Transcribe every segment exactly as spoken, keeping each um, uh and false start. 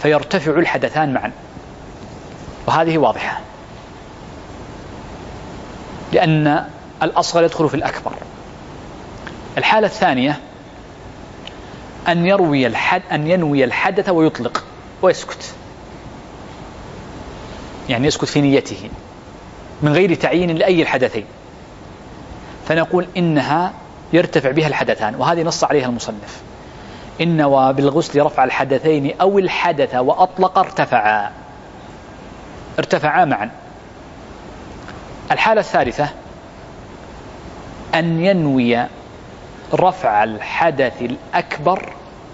فيرتفع الحدثان معا، وهذه واضحة لأن الأصغر يدخل في الأكبر. الحالة الثانية أن يروي الحد أن ينوي الحدث ويطلق ويسكت، يعني يسكت في نيته من غير تعيين لأي الحدثين، فنقول إنها يرتفع بها الحدثان، وهذه نص عليها المصنف: إن نوى بالغسل رفع الحدثين أو الحدث وأطلق ارتفعا ارتفعا معا. الحالة الثالثة أن ينوي رفع الحدث الأكبر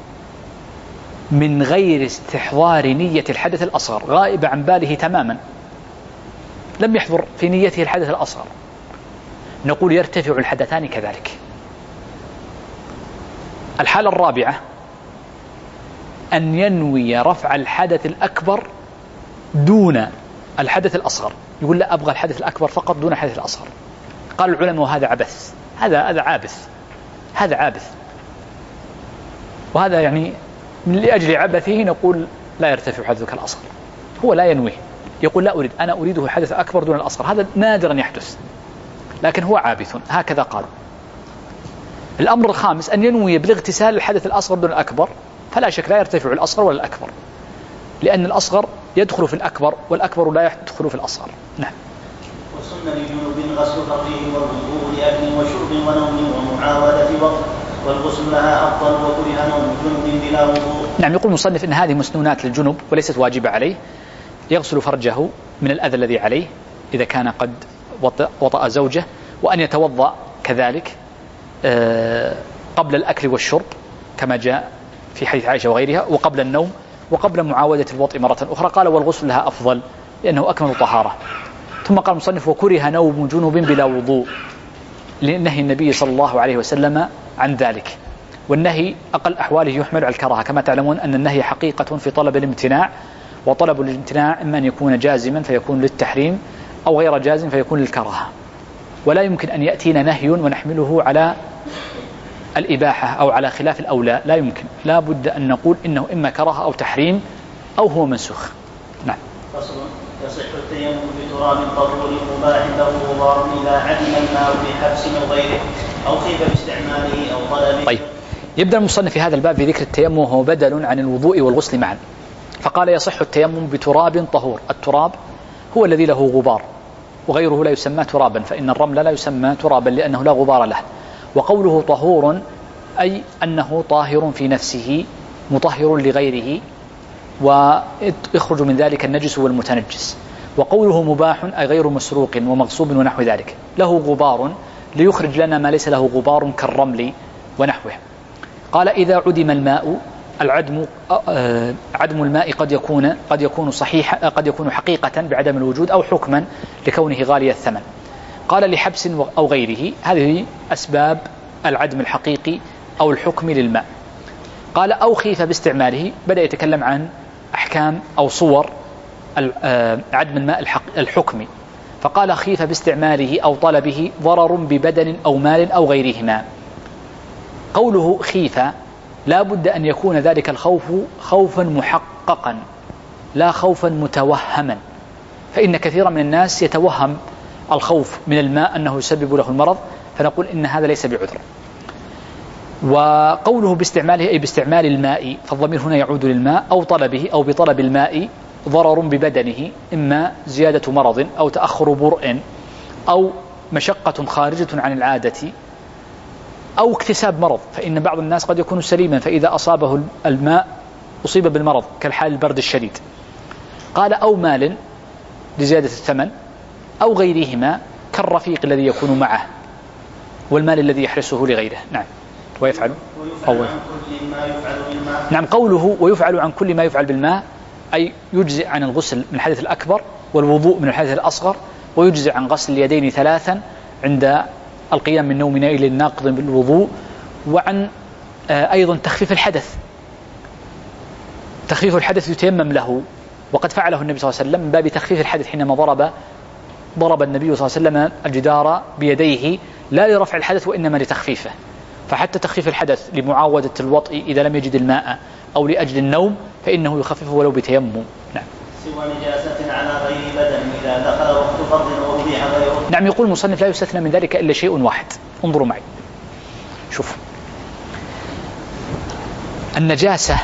من غير استحضار نية الحدث الأصغر، غائب عن باله تماما، لم يحضر في نيته الحدث الأصغر، نقول يرتفع الحدثان كذلك. الحالة الرابعة أن ينوي رفع الحدث الأكبر دون الحدث الأصغر، يقول لا أبغى الحدث الأكبر فقط دون الحدث الأصغر. قال العلماء وهذا عبث، هذا هذا عابث هذا عابث وهذا يعني لأجل عبثه نقول لا يرتفع حدثك الأصغر. هو لا ينويه، يقول لا أريد، أنا أريده حدث أكبر دون الأصغر، هذا نادرا يحدث، لكن هو عابث، هكذا قالوا. الأمر الخامس أن ينوي بالاغتسال الحدث الأصغر دون الأكبر، فلا شك لا يرتفع الأصغر ولا الأكبر، لأن الأصغر يدخل في الأكبر والأكبر لا يدخل في الأصغر. نعم. وسن لجنوب غسل فقيه والوضوء لأكل وشرب ونوم ومعاودة وقت، والغسل لها أفضل، وكره نوم جنب بلا وضوء. نعم. يقول المصنف إن هذه مسنونات للجنوب وليست واجبة عليه، يغسل فرجه من الأذى الذي عليه إذا كان قد وطأ زوجه، وأن يتوضأ كذلك قبل الأكل والشرب كما جاء في حديث عائشة وغيرها، وقبل النوم، وقبل معاودة الوطء مرة أخرى. قال والغسل لها أفضل لأنه أكمل طهارة. ثم قال المصنف وكره نوم جنوب بلا وضوء لنهي النبي صلى الله عليه وسلم عن ذلك، والنهي أقل أحواله يحمل على الكراهة، كما تعلمون أن النهي حقيقة في طلب الامتناع، وطلب الامتناع إما أن يكون جازما فيكون للتحريم أو غير جازم فيكون للكراهة، ولا يمكن أن يأتينا نهي ونحمله على الإباحة أو على خلاف الأولى، لا يمكن، لا بد أن نقول إنه إما كراهة أو تحريم أو هو منسوخ. نعم. فصل: يصح التيمم بتراب طهور مباح له غبار إذا عدم الماء بحبس أو غيره أو خيف باستعماله أو طلبه. طيب، يبدأ المصنف في هذا الباب في ذكر التيمم وهو بدل عن الوضوء والغسل معا، فقال يصح التيمم بتراب طهور. التراب هو الذي له غبار، وغيره لا يسمى ترابا، فإن الرمل لا يسمى ترابا لأنه لا غبار له. وقوله طهور أي أنه طاهر في نفسه مطهر لغيره ويخرج من ذلك النجس والمتنجس. وقوله مباح أي غير مسروق ومغصوب ونحو ذلك، له غبار ليخرج لنا ما ليس له غبار كالرمل ونحوه. قال إذا عدم الماء، العدم عدم الماء قد يكون قد يكون صحيح قد يكون حقيقة بعدم الوجود أو حكما لكونه غالي الثمن. قال لحبس أو غيره، هذه أسباب العدم الحقيقي أو الحكم للماء. قال أو خيف باستعماله، بدأ يتكلم عن أحكام أو صور عدم الماء الحكمي، فقال خيف باستعماله أو طلبه ضرر ببدن أو مال أو غيرهما. قوله خيف لا بد أن يكون ذلك الخوف خوفا محققا لا خوفا متوهما، فإن كثيرا من الناس يتوهم الخوف من الماء أنه يسبب له المرض، فنقول إن هذا ليس بعذر. وقوله باستعماله أي باستعمال الماء، فالضمير هنا يعود للماء أو طلبه أو بطلب الماء ضرر ببدنه، إما زيادة مرض أو تأخر برء أو مشقة خارجة عن العادة أو اكتساب مرض، فإن بعض الناس قد يكون سليما فإذا أصابه الماء أصيب بالمرض كالحال البرد الشديد. قال أو مال لزيادة الثمن أو غيرهما كالرفيق الذي يكون معه والمال الذي يحرسه لغيره. نعم. ويفعل أو نعم. قوله ويفعل عن كل ما يفعل بالماء أي يجزئ عن الغسل من الحدث الأكبر والوضوء من الحدث الأصغر، ويجزئ عن غسل اليدين ثلاثا عند القيام من نومنا إلى الناقض بالوضوء، وعن أيضا تخفيف الحدث. تخفيف الحدث يتيمم له، وقد فعله النبي صلى الله عليه وسلم من باب تخفيف الحدث حينما ضرب ضرب النبي صلى الله عليه وسلم الجدار بيديه لا لرفع الحدث وإنما لتخفيفه، فحتى تخفيف الحدث لمعاودة الوطء إذا لم يجد الماء أو لأجل النوم فإنه يخففه ولو بتيمم. نعم. سوى نجاسة على غير بدن إذا دخل وقت فرض وأبيح غيره. نعم. يقول المصنف لا يستثنى من ذلك إلا شيء واحد. انظروا معي، شوف، النجاسة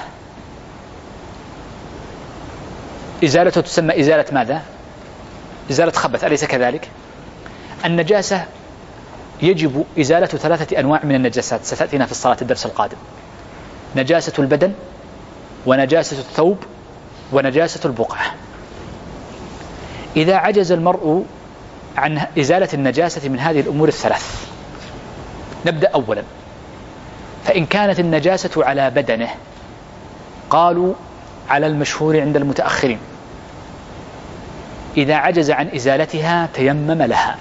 إزالته تسمى إزالة ماذا؟ إزالة خبث، أليس كذلك؟ النجاسة يجب إزالة ثلاثة أنواع من النجاسات ستأتينا في الصلاة الدرس القادم: نجاسة البدن، ونجاسة الثوب، ونجاسة البقعة. إذا عجز المرء عن إزالة النجاسة من هذه الأمور الثلاث، نبدأ أولا. فإن كانت النجاسة على بدنه قالوا على المشهور عند المتأخرين إذا عجز عن إزالتها تيمم لها.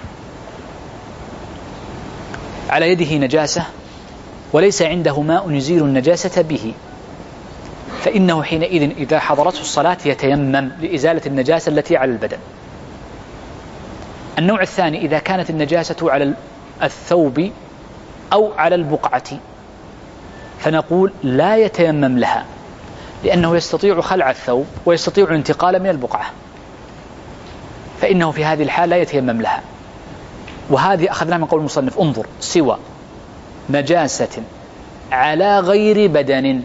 على يده نجاسة وليس عنده ماء يزيل النجاسة به، فإنه حينئذ إذا حضرته الصلاة يتيمم لإزالة النجاسة التي على البدن. النوع الثاني: إذا كانت النجاسة على الثوب أو على البقعة فنقول لا يتيمم لها، لأنه يستطيع خلع الثوب ويستطيع الانتقال من البقعة، فإنه في هذه الحال لا يتيمم لها. وهذه أخذناها من قول المصنف: انظر، سوى نجاسة على غير بدن،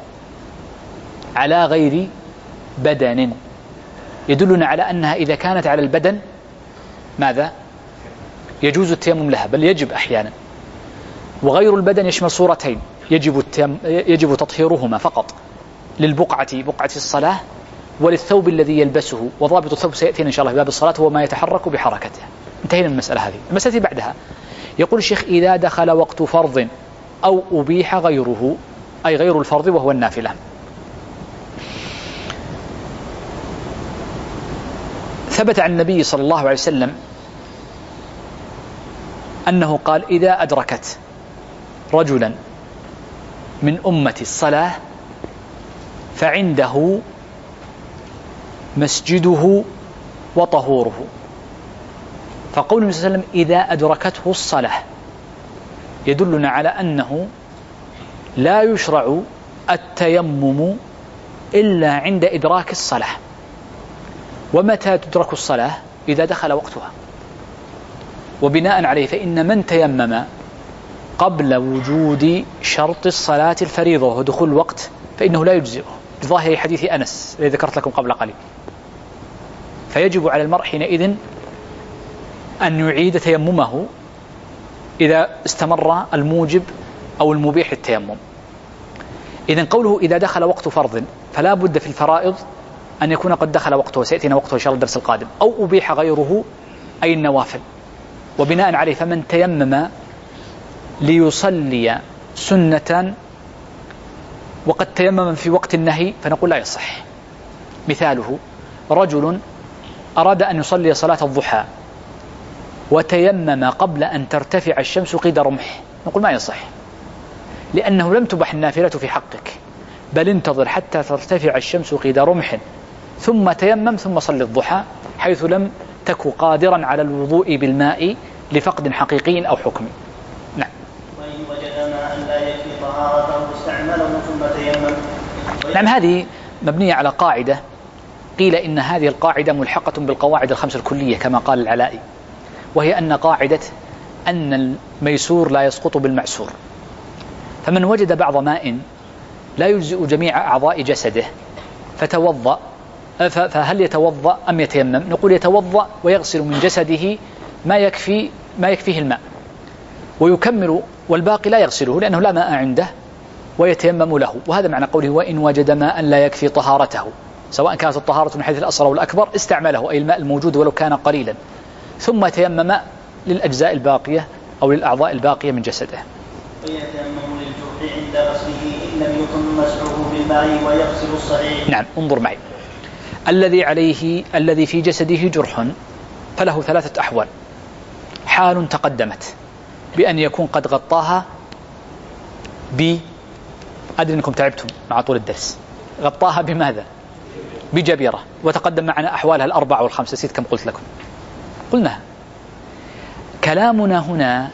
على غير بدن يدلنا على أنها إذا كانت على البدن ماذا؟ يجوز التيمم لها، بل يجب أحيانا. وغير البدن يشمل صورتين: يجب, يجب تطهيرهما فقط للبقعة، بقعة الصلاة، وللثوب الذي يلبسه. وضابط الثوب سيأتينا إن شاء الله في باب الصلاة، هو ما يتحرك بحركته. انتهينا من المسألة هذه. المسألة بعدها يقول الشيخ: إذا دخل وقت فرض أو أبيح غيره، أي غير الفرض وهو النافلة. ثبت عن النبي صلى الله عليه وسلم أنه قال: إذا أدركت رجلا من أمة الصلاة فعنده مسجده وطهوره. فقول النبي صلى الله عليه وسلم: إذا أدركته الصلاة يدلنا على أنه لا يشرع التيمم إلا عند إدراك الصلاة. ومتى تدرك الصلاة؟ إذا دخل وقتها. وبناء عليه فإن من تيمم قبل وجود شرط الصلاة الفريضة وهو دخول الوقت فإنه لا يجزئه، بظاهر حديث أنس الذي ذكرت لكم قبل قليل. فيجب على المرء حينئذ أن يعيد تيممه إذا استمر الموجب أو المبيح التيمم. إذن قوله إذا دخل وقت فرض، فلا بد في الفرائض أن يكون قد دخل وقته، سيأتينا وقته إن شاء الله الدرس القادم، أو أبيح غيره أي النوافل. وبناء عليه فمن تيمم ليصلي سنة وقد تيمم في وقت النهي فنقول لا يصح. مثاله: رجل أراد أن يصلي صلاة الضحى وتيمم قبل أن ترتفع الشمس قيد رمح، نقول ما يصح، لأنه لم تبح النافلة في حقك، بل انتظر حتى ترتفع الشمس قيد رمح ثم تيمم ثم صل الضحى، حيث لم تك قادرا على الوضوء بالماء لفقد حقيقي أو حكمي. نعم. وإن وجد ماء لا يكفي طهارته استعمله ثم تيمم. نعم. هذه مبنية على قاعدة قيل إن هذه القاعدة ملحقة بالقواعد الخمس الكلية كما قال العلائي، وهي أن قاعدة أن الميسور لا يسقط بالمعسور. فمن وجد بعض ماء لا يجزئ جميع أعضاء جسده فتوضأ، فهل يتوضأ أم يتيمم؟ نقول يتوضأ ويغسل من جسده ما يكفي ما يكفيه الماء ويكمل، والباقي لا يغسله لأنه لا ماء عنده ويتيمم له. وهذا معنى قوله: وإن وجد ماء لا يكفي طهارته، سواء كانت الطهارة من حيث الأصغر والأكبر استعمله، أي الماء الموجود ولو كان قليلا، ثم تيمم للأجزاء الباقية أو للأعضاء الباقية من جسده. ويتيمم للجرح عند غسله إن لم يكن مسحه بالماء ويغسل الصحيح. نعم. انظر معي: الذي عليه الذي في جسده جرح فله ثلاثة أحوال. حال تقدمت بأن يكون قد غطاها ب أدري أنكم تعبتم مع طول الدرس، غطاها بماذا؟ بجبيرة. وتقدم معنا أحوالها الأربعة والخمسة، نسيت كم قلت لكم، قلنا كلامنا هنا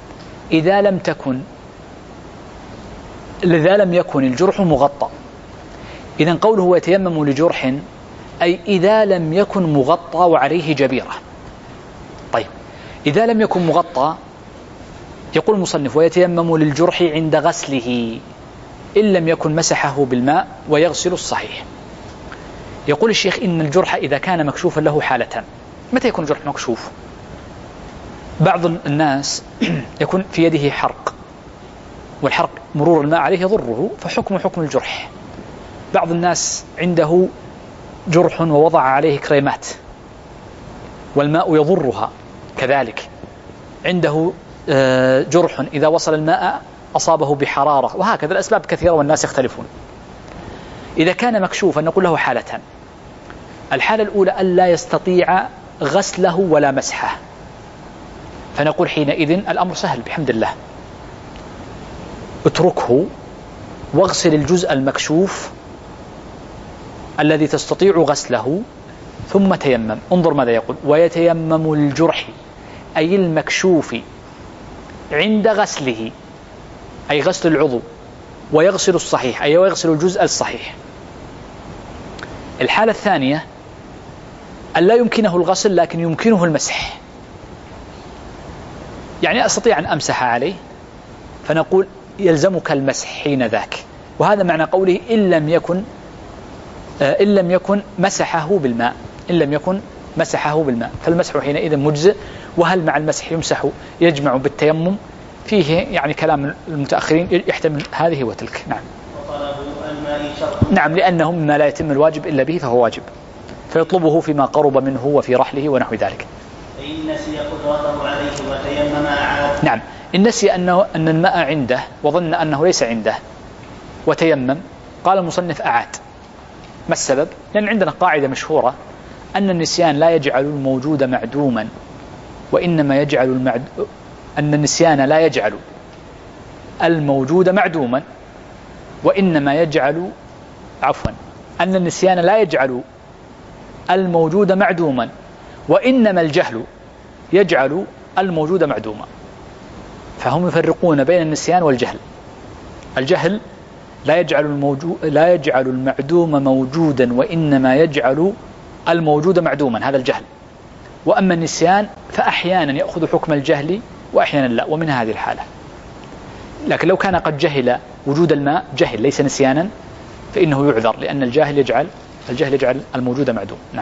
إذا لم تكن إذا لم يكن الجرح مغطى إذن قوله ويتيمم لجرح أي إذا لم يكن مغطى وعليه جبيرة. طيب إذا لم يكن مغطى يقول المصنف ويتيمم للجرح عند غسله إن لم يكن مسحه بالماء ويغسل الصحيح. يقول الشيخ إن الجرح إذا كان مكشوفا له حالتان. متى يكون الجرح مكشوف؟ بعض الناس يكون في يده حرق، والحرق مرور الماء عليه يضره فحكم حكم الجرح. بعض الناس عنده جرح ووضع عليه كريمات والماء يضرها كذلك. عنده جرح إذا وصل الماء أصابه بحرارة، وهكذا الأسباب كثيرة والناس يختلفون. إذا كان مكشوفا نقول له حالتان. الحالة الأولى ألا يستطيع غسله ولا مسحه، فنقول حينئذ الأمر سهل بحمد الله، اتركه واغسل الجزء المكشوف الذي تستطيع غسله ثم تيمم. انظر ماذا يقول ويتيمم الجرح أي المكشوف عند غسله أي غسل العضو، ويغسل الصحيح أي ويغسل الجزء الصحيح. الحالة الثانية أن لا يمكنه الغسل لكن يمكنه المسح، يعني أستطيع أن أمسح عليه فنقول يلزمك المسح حين ذاك. وهذا معنى قوله إن لم يكن إن لم يكن مسحه بالماء إن لم يكن مسحه بالماء فالمسح حينئذ مجزئ. وهل مع المسح يمسح يجمع بالتيمم؟ فيه يعني كلام المتأخرين يحتمل هذه وتلك. نعم. نعم لأنه مما لا يتم الواجب إلا به فهو واجب، فيطلبه فيما قرب منه وفي رحله ونحو ذلك. فإن نسي قدرته عليه وتيمم أعاد. نعم إن نسي أنه أن الماء عنده وظن أنه ليس عنده وتيمم قال المصنف أعاد. ما السبب؟ لأن عندنا قاعدة مشهورة أن النسيان لا يجعل الموجود معدوما وإنما يجعل المعد... أن النسيان لا يجعل الموجود معدوما وإنما يجعل عفوا أن النسيان لا يجعل الموجود معدوما وإنما الجهل يجعل الموجود معدوما. فهم يفرقون بين النسيان والجهل. الجهل لا يجعل الموجود لا يجعل المعدوم موجودا وإنما يجعل الموجود معدوما، هذا الجهل. وأما النسيان فأحيانا يأخذ حكم الجهل وأحيانا لا، ومن هذه الحالة. لكن لو كان قد جهل وجود الماء جهل ليس نسيانا فإنه يعذر، لأن الجاهل يجعل الجهل يجعل الموجود معدوم. نعم.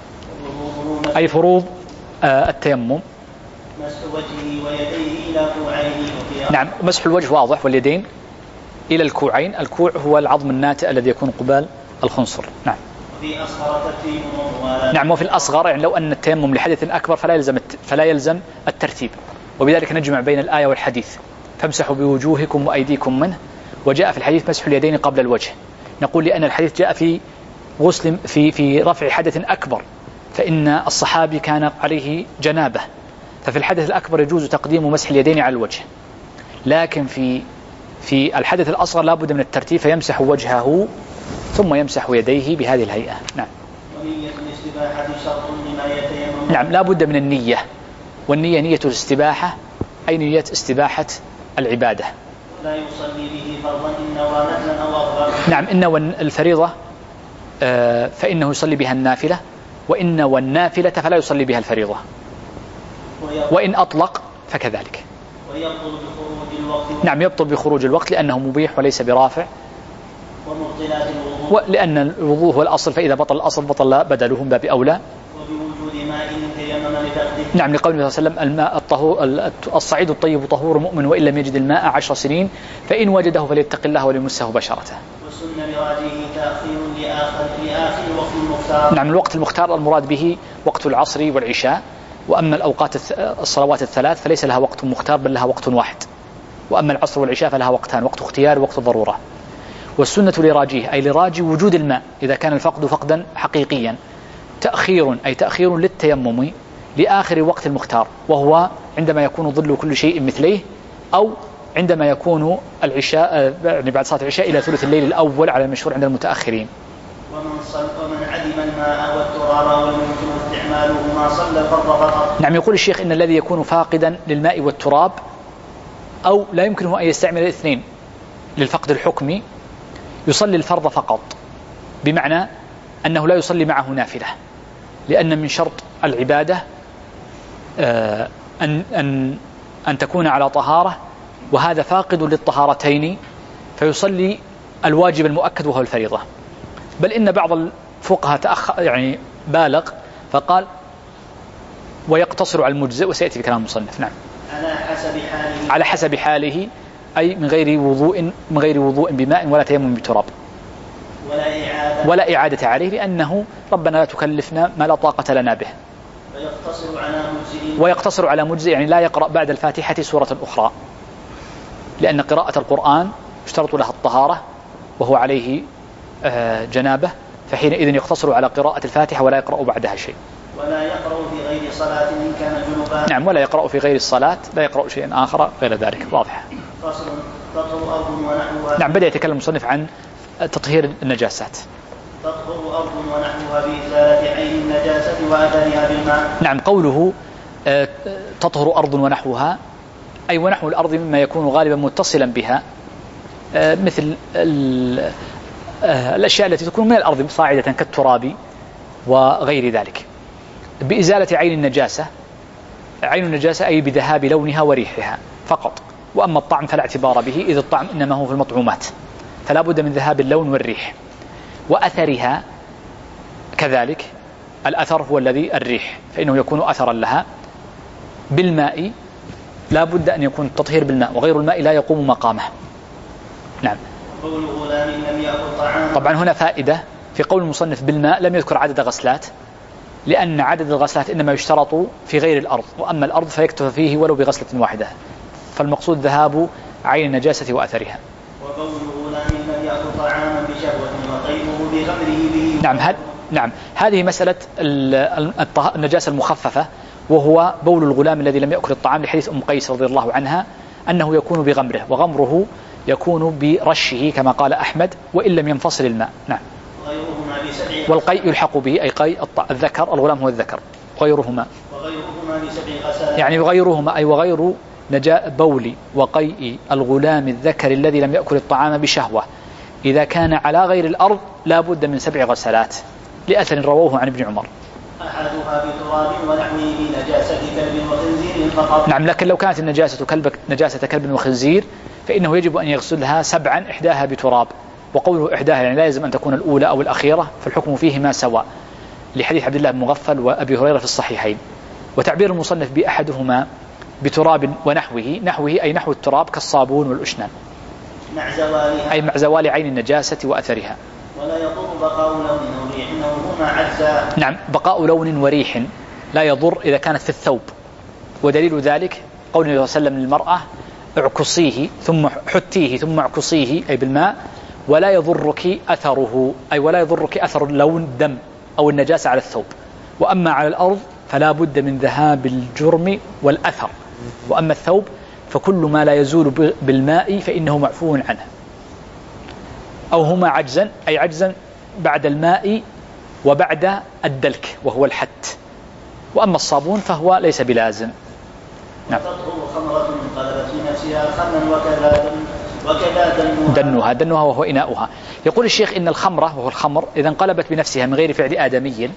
أي فروض آه التيمم مسح وجهه ويديه إلى كوعيه. نعم مسح الوجه واضح واليدين إلى الكوعين. الكوع هو العظم الناتئ الذي يكون قبال الخنصر. نعم. وفي أصغر ترتيب. نعم وفي الأصغر يعني لو أن التيمم لحدث أكبر فلا يلزم فلا يلزم الترتيب، وبذلك نجمع بين الآية والحديث فامسحوا بوجوهكم وأيديكم منه. وجاء في الحديث مسح اليدين قبل الوجه. نقول لأن الحديث جاء في غسل في في رفع حدث أكبر، فإن الصحابي كان عليه جنابه، ففي الحدث الأكبر يجوز تقديم مسح اليدين على الوجه. لكن في في الحدث الأصغر لا بد من الترتيب، فيمسح وجهه ثم يمسح يديه بهذه الهيئة. نعم. ونية الاستباحة شرط لما يتيمم. نعم لا بد من النية، والنية نية الاستباحة أي نية استباحة العبادة. لا يصلي به فرضا إن ونفلا أو أفضل. نعم إن الفريضة فإنه يصلي بها النافلة، وإن والنافلة فلا يصلي بها الفريضة، وإن أطلق فكذلك. ويبطل بخروج الوقت. نعم يبطل بخروج الوقت لأنه مبيح وليس برافع. ومبطلات الوضوء. لأن الوضوء هو الأصل، فإذا بطل الأصل بطل بدلهم باب أولى. وبوجود ماء تيمم لتقديم. نعم لقوله صلى الله عليه وسلم الماء الطهور الصعيد الطيب طهور مؤمن وإن لم يجد الماء عشر سنين فإن وجده فليتق الله وليمسه بشرته. والسنة لراجه تأخير لآخر لآخر وقت المختار. نعم الوقت المختار المراد به وقت العصر والعشاء. وأما الأوقات الصلوات الثلاث فليس لها وقت مختار بل لها وقت واحد. وأما العصر والعشاء فلها وقتان، وقت اختيار ووقت ضرورة. والسنة لراجيه أي لراجي وجود الماء إذا كان الفقد فقدا حقيقيا تأخير أي تأخير للتيمم لآخر وقت المختار، وهو عندما يكون ظل كل شيء مثليه، أو عندما يكون العشاء يعني بعد صلاة العشاء إلى ثلث الليل الأول على المشهور عند المتأخرين. ومن صل ومن عدم الماء والتراب ويمكن استعماله ما صلى الفرض فقط. نعم يقول الشيخ إن الذي يكون فاقدا للماء والتراب أو لا يمكنه أن يستعمل الاثنين للفقد الحكمي يصلي الفرض فقط، بمعنى أنه لا يصلي معه نافلة، لأن من شرط العبادة أن, أن, أن تكون على طهارة، وهذا فاقد للطهارتين، فيصلي الواجب المؤكد وهو الفريضة. بل إن بعض الفقهاء تأخر يعني بالغ فقال ويقتصر على المجزئ، وسيأتي بكلام المصنف. نعم. على حسب حاله على حسب حاله أي من غير وضوء من غير وضوء بماء ولا تيمم بتراب ولا إعادة ولا إعادة عليه، لأنه ربنا لا تكلفنا ما لا طاقة لنا به. ويقتصر على مجزئ ويقتصر على مجزئ يعني لا يقرأ بعد الفاتحة سورة أخرى، لأن قراءة القرآن اشترط لها الطهارة وهو عليه جنابه، فحينئذ يقتصر على قراءة الفاتحة ولا يقرأ بعدها شيء. ولا يقرأ في غير صلاة إن كان جنبا. نعم، ولا يقرأ في غير الصلاة، لا يقرأ شيء آخر غير ذلك. واضح. فصل تطهر أرض ونحوها. نعم، بدأ يتكلم المصنف عن تطهير النجاسات. تطهر أرض ونحوها بإزالة عين النجاسة وأثرها بالماء. نعم، قوله تطهر أرض ونحوها أي ونحو الأرض مما يكون غالبا متصلا بها، مثل الأشياء التي تكون من الأرض صاعدة كالتراب وغير ذلك، بإزالة عين النجاسة. عين النجاسة أي بذهاب لونها وريحها فقط، وأما الطعم فلا اعتبار به، إذ الطعم إنما هو في المطعومات، فلا بد من ذهاب اللون والريح. وأثرها كذلك، الأثر هو الذي الريح، فإنه يكون أثرا لها. بالماء لا بد أن يكون التطهير بالماء، وغير الماء لا يقوم مقامه. نعم. طبعا هنا فائدة في قول المصنف بالماء، لم يذكر عدد غسلات، لأن عدد الغسلات إنما يشترط في غير الأرض، وأما الأرض فيكتفى فيه ولو بغسلة واحدة، فالمقصود ذهاب عين النجاسة وأثرها. وقوله لا من يأكل طعاما بشهوة وطيبه بغمره به. نعم هد... نعم هذه مسألة النجاسة المخففة، وهو بول الغلام الذي لم يأكل الطعام، لحديث أم قيس رضي الله عنها أنه يكون بغمره، وغمره يكون برشه كما قال أحمد، وإن لم ينفصل الماء. نعم. والقيء يلحق به أي قيء الذكر، الغلام هو الذكر. غيرهما وغيرهما بسبع غسلات يعني وغيرهما أي وغير نجاء بول وقيء الغلام الذكر الذي لم يأكل الطعام بشهوة، إذا كان على غير الأرض لا بد من سبع غسلات، لأثر رووه عن ابن عمر. أحدها بتراب ونحوه نجاسة كلب وخنزير فقط. نعم، لكن لو كانت النجاسة كلب نجاسة كلب وخنزير فإنه يجب أن يغسلها سبعا، إحداها بتراب. وقوله إحداها يعني لا يلزم أن تكون الأولى أو الأخيرة، فالحكم فيهما سواء، لحديث عبد الله بن مغفل وأبي هريرة في الصحيحين. وتعبير المصنف بأحدهما بتراب ونحوه، نحوه أي نحو التراب كالصابون والأشنان، مع زوالها أي مع زوال عين النجاسة وأثرها. ولا يضر بقاء لون وريح وهما عجزا. نعم، بقاء لون وريح لا يضر إذا كانت في الثوب، ودليل ذلك قول النبي صلى الله عليه وسلم للمرأة اعكصيه ثم حتيه ثم اعكصيه أي بالماء، ولا يضرك أثره أي ولا يضرك أثر لون الدم أو النجاسة على الثوب. وأما على الأرض فلا بد من ذهاب الجرم والأثر، وأما الثوب فكل ما لا يزول بالماء فإنه معفو عنه. أو هما عجزا أي عجزا بعد الماء وبعد الدلك وهو الحت. وأما الصابون فهو ليس بلازم. نعم. وتطهر خمرة انقلبت في نفسها خلا وكذا وكذا دنوها. دنوها دنوها وهو إناؤها. يقول الشيخ إن الخمرة وهو الخمر إذا انقلبت بنفسها من غير فعل آدمي،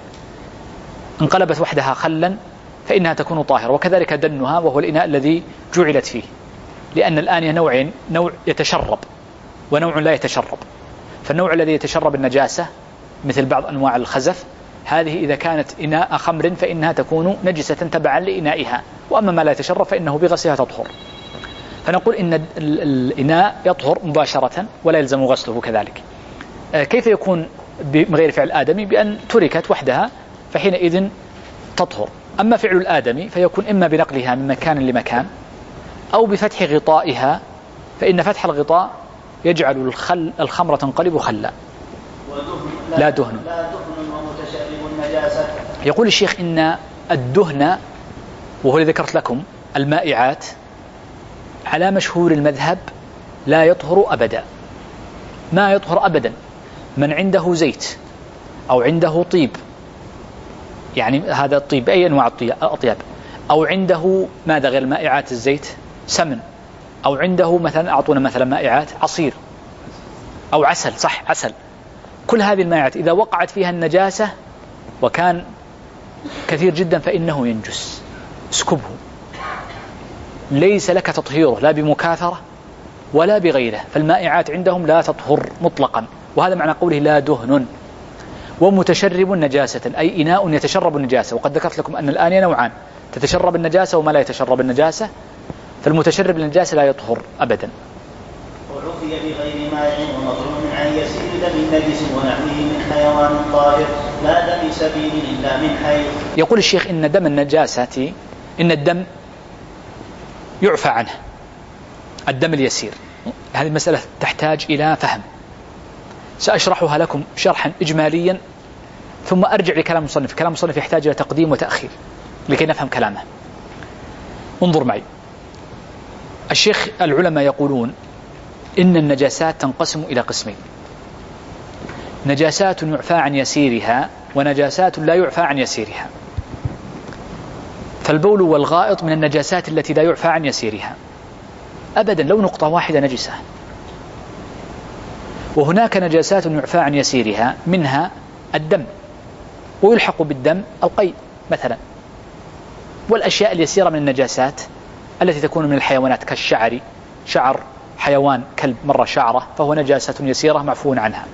انقلبت وحدها خلا فإنها تكون طاهرة، وكذلك دنها وهو الإناء الذي جعلت فيه، لأن الآنية نوعين، نوع يتشرب ونوع لا يتشرب. فالنوع الذي يتشرب النجاسة مثل بعض أنواع الخزف، هذه إذا كانت إناء خمر فإنها تكون نجسة تبعا لإنائها، وأما ما لا يتشرب فإنه بغسلها تطهر. فنقول إن الإناء يطهر مباشرة ولا يلزم غسله كذلك. كيف يكون بغير فعل آدمي؟ بأن تركت وحدها فحينئذ تطهر. أما فعل الآدمي فيكون إما بنقلها من مكان لمكان أو بفتح غطائها، فإن فتح الغطاء يجعل الخل الخمرة تنقلب خلا لا دهن. يقول الشيخ إن الدهن وهو اللي ذكرت لكم المائعات على مشهور المذهب لا يطهر أبدا، ما يطهر أبدا. من عنده زيت أو عنده طيب، يعني هذا الطيب أي أنواع الأطياب، أو عنده ماذا غير المائعات الزيت سمن، أو عنده مثلا أعطونا مثلا مائعات عصير أو عسل، صح عسل، كل هذه المائعات إذا وقعت فيها النجاسة وكان كثير جدا فإنه ينجس. اسكبه، ليس لك تطهيره لا بمكاثرة ولا بغيره، فالمائعات عندهم لا تطهر مطلقا، وهذا معنى قوله لا دهن. ومتشرب نجاسة أي إناء يتشرب النجاسة، وقد ذكرت لكم أن الآنية نوعان، تتشرب النجاسة وما لا يتشرب النجاسة، فالمتشرب النجاسة لا يطهر أبدا. وعفي بغير ماء ومطعوم عن يسير دم نجس ونحوه من حيوان طاهر لا دم سبيل إلا من حي. يقول الشيخ إن دم النجاسة، إن الدم يعفى عنه، الدم اليسير. هذه المسألة تحتاج إلى فهم، سأشرحها لكم شرحا إجماليا ثم أرجع لكلام المصنف. كلام المصنف يحتاج إلى تقديم وتأخير لكي نفهم كلامه. انظر معي. الشيخ العلماء يقولون إن النجاسات تنقسم إلى قسمين: نجاسات يعفى عن يسيرها ونجاسات لا يعفى عن يسيرها. فالبول والغائط من النجاسات التي لا يعفى عن يسيرها أبدا، لو نقطة واحدة نجسة. وهناك نجاسات يعفى عن يسيرها، منها الدم، ويلحق بالدم القيء مثلا، والأشياء اليسيرة من النجاسات التي تكون من الحيوانات كالشعر، شعر حيوان كلب مرة شعره فهو نجاسة يسيرة معفو عنها.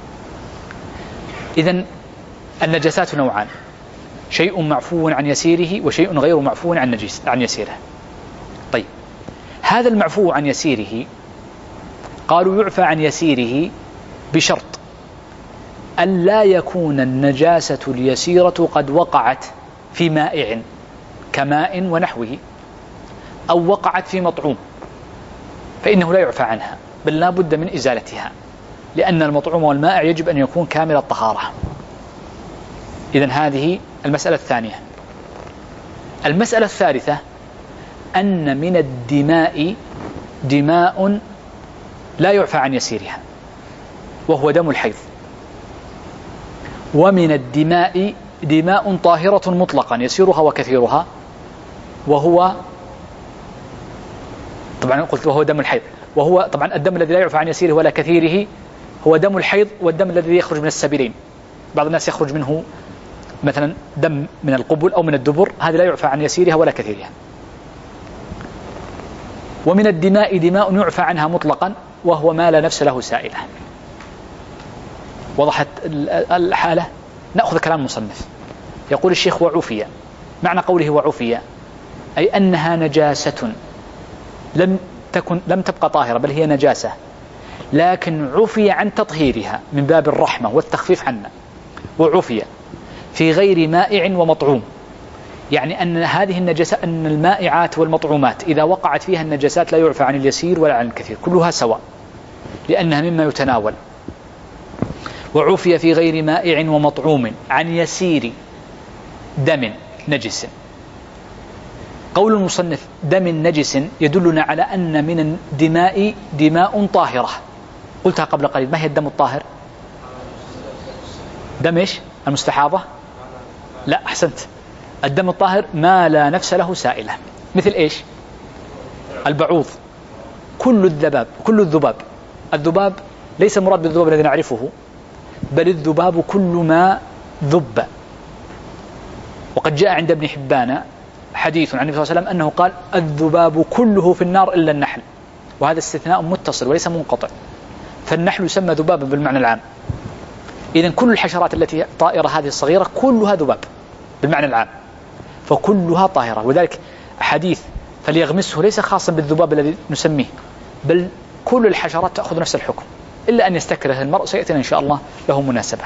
إذن النجاسات نوعان: شيء معفو عن يسيره وشيء غير معفو عن نجيس عن يسيره. طيب، هذا المعفو عن يسيره قالوا يعفى عن يسيره بشرط أن لا يكون النجاسة اليسيرة قد وقعت في مائع كماء ونحوه، أو وقعت في مطعوم، فإنه لا يعفى عنها، بل لا بد من إزالتها، لأن المطعوم والمائع يجب أن يكون كامل الطهارة. إذن هذه المسألة الثانية. المسألة الثالثة أن من الدماء دماء لا يعفى عن يسيرها وهو دم الحيض، ومن الدماء دماء طاهرة مطلقا يسيرها وكثيرها، وهو طبعا قلت وهو دم الحيض، وهو طبعا الدم الذي لا يعفى عن يسيره ولا كثيره هو دم الحيض والدم الذي يخرج من السبيلين. بعض الناس يخرج منه مثلا دم من القبل أو من الدبر، هذا لا يعفى عن يسيرها ولا كثيرها. ومن الدماء دماء يعفى عنها مطلقا وهو ما لا نفس له سائلة. وضحت الحالة؟ نأخذ كلام المصنف. يقول الشيخ وعفية، معنى قوله وعفية أي أنها نجاسة لم تكن لم تبقى طاهرة بل هي نجاسة، لكن عفي عن تطهيرها من باب الرحمة والتخفيف عنا. وعفية في غير مائع ومطعوم، يعني أن هذه النجاسة، أن المائعات والمطعومات إذا وقعت فيها النجاسات لا يعفى عن اليسير ولا عن الكثير، كلها سواء لأنها مما يتناول. وعفي في غير مائع ومطعوم عن يسير دم نجس. قول المصنف دم نجس يدلنا على أن من الدماء دماء طاهرة. قلتها قبل قليل، ما هي الدم الطاهر؟ دم إيش؟ المستحاضة؟ لا، أحسنت. الدم الطاهر ما لا نفس له سائلة، مثل إيش؟ البعوض، كل الذباب، كل الذباب. الذباب ليس مراد بالذباب الذي نعرفه، بل الذباب كل ما ذب. وقد جاء عند ابن حبان حديث عن النبي صلى الله عليه وسلم أنه قال الذباب كله في النار إلا النحل، وهذا استثناء متصل وليس منقطع، فالنحل يسمى ذبابا بالمعنى العام. إذن كل الحشرات التي طائرة هذه الصغيرة كلها ذباب بالمعنى العام، فكلها طاهرة. وذلك حديث فليغمسه ليس خاصا بالذباب الذي نسميه، بل كل الحشرات تأخذ نفس الحكم إلا أن يستكره المرء، سيأتينا إن شاء الله له مناسبة.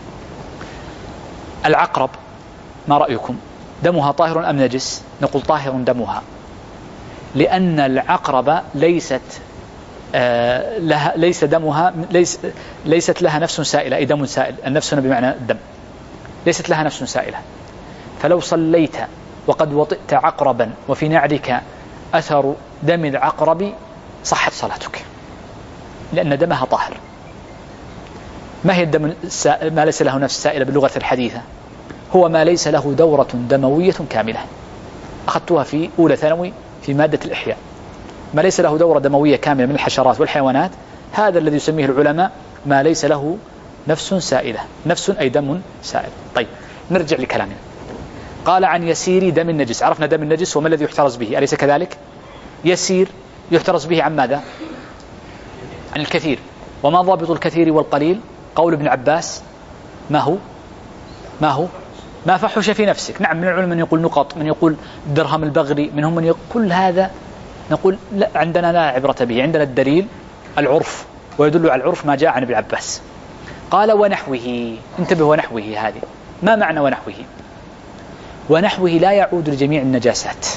العقرب ما رأيكم؟ دمها طاهر أم نجس؟ نقول طاهر دمها، لأن العقرب ليست آه لها ليس دمها ليس ليست لها نفس سائلة، أي دم سائل. النفس بمعنى الدم، ليست لها نفس سائلة. فلو صليت وقد وطئت عقربا وفي نعلك أثر دم العقرب صحت صلاتك، لأن دمها طاهر. ما هي الدم ما ليس له نفس سائلة باللغة الحديثة؟ هو ما ليس له دورة دموية كاملة. أخذتها في أولى ثانوي في مادة الإحياء. ما ليس له دورة دموية كاملة من الحشرات والحيوانات، هذا الذي يسميه العلماء ما ليس له نفس سائلة، نفس أي دم سائل. طيب نرجع لكلامنا. قال عن يسير دم النجس، عرفنا دم النجس وما الذي يحترز به، أليس كذلك؟ يسير يحترز به عن ماذا؟ عن الكثير. وما ضابط الكثير والقليل؟ قول ابن عباس ما هو؟ ما هو؟ ما فحش في نفسك. نعم، من العلماء من يقول نقط، من يقول درهم البغري، منهم من يقول كل هذا. نقول لا، عندنا لا عبرة به، عندنا الدليل العرف، ويدل على العرف ما جاء عن ابن عباس. قال ونحوه، انتبه، ونحوه هذه ما معنى ونحوه؟ ونحوه لا يعود لجميع النجاسات،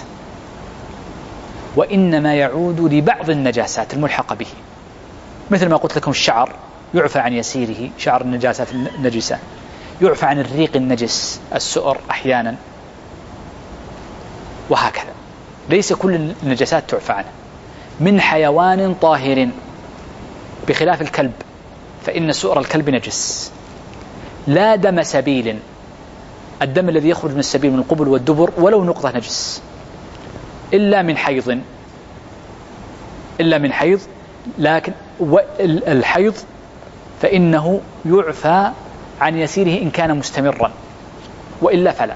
وإنما يعود لبعض النجاسات الملحقة به، مثل ما قلت لكم الشعر يعفى عن يسيره، شعر النجاسات النجسة، يعفى عن الريق النجس، السؤر أحيانا، وهكذا. ليس كل النجاسات تعفى عنه. من حيوان طاهر، بخلاف الكلب فإن سؤر الكلب نجس. لا دم سبيل، الدم الذي يخرج من السبيل من القبل والدبر ولو نقطة نجس، إلا من حيض، إلا من حيض، لكن الحيض فإنه يعفى عن يسيره إن كان مستمرا، وإلا فلا.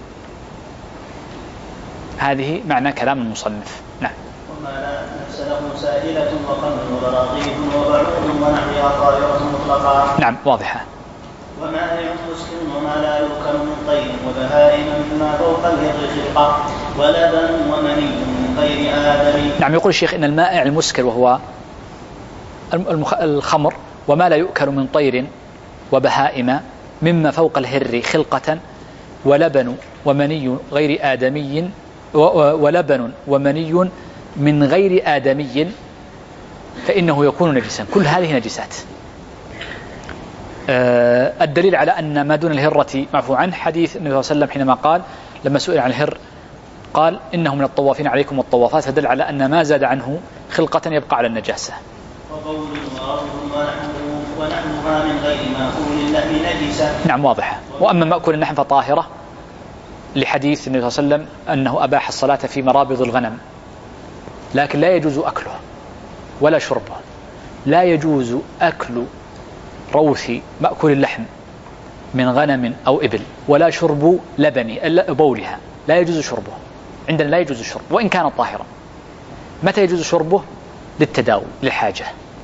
هذه معنى كلام المصنف. نعم. وما لا نفس له سائلة وخمر ورقيق وبعوض ونحوها طائرة مطلقة. نعم واضحة. ومائع مسكر وما لا يؤكل من طير وبهائم مما فوق الهر خلقة ولبن ومني من غير آدم. نعم، يقول الشيخ إن المائع المسكر وهو الخمر وما لا يؤكل من طير وبهائم مما فوق الهر خلقة ولبن ومني غير آدمي ولبن ومني من غير آدمي فإنه يكون نجسا. كل هذه نجسات. أه الدليل على أن ما دون الهرة معفو عنه حديث النبي صلى الله عليه وسلم حينما قال لما سئل عن الهر قال إنه من الطوافين عليكم والطوافات، فدل على أن ما زاد عنه خلقة يبقى على النجاسة. ونحنها من غير مأكول اللحم نجسة. نعم واضحة. وأما مأكول اللحم فطاهرة، لحديث النبي صلى الله عليه وسلم أنه أباح الصلاة في مرابض الغنم، لكن لا يجوز أكله ولا شربه. لا يجوز أكل روث مأكول اللحم من غنم أو إبل، ولا شرب لبن بولها، لا يجوز شربه عندنا، لا يجوز الشرب وإن كان طاهرا. متى يجوز شربه؟ للتداوي، للحاجة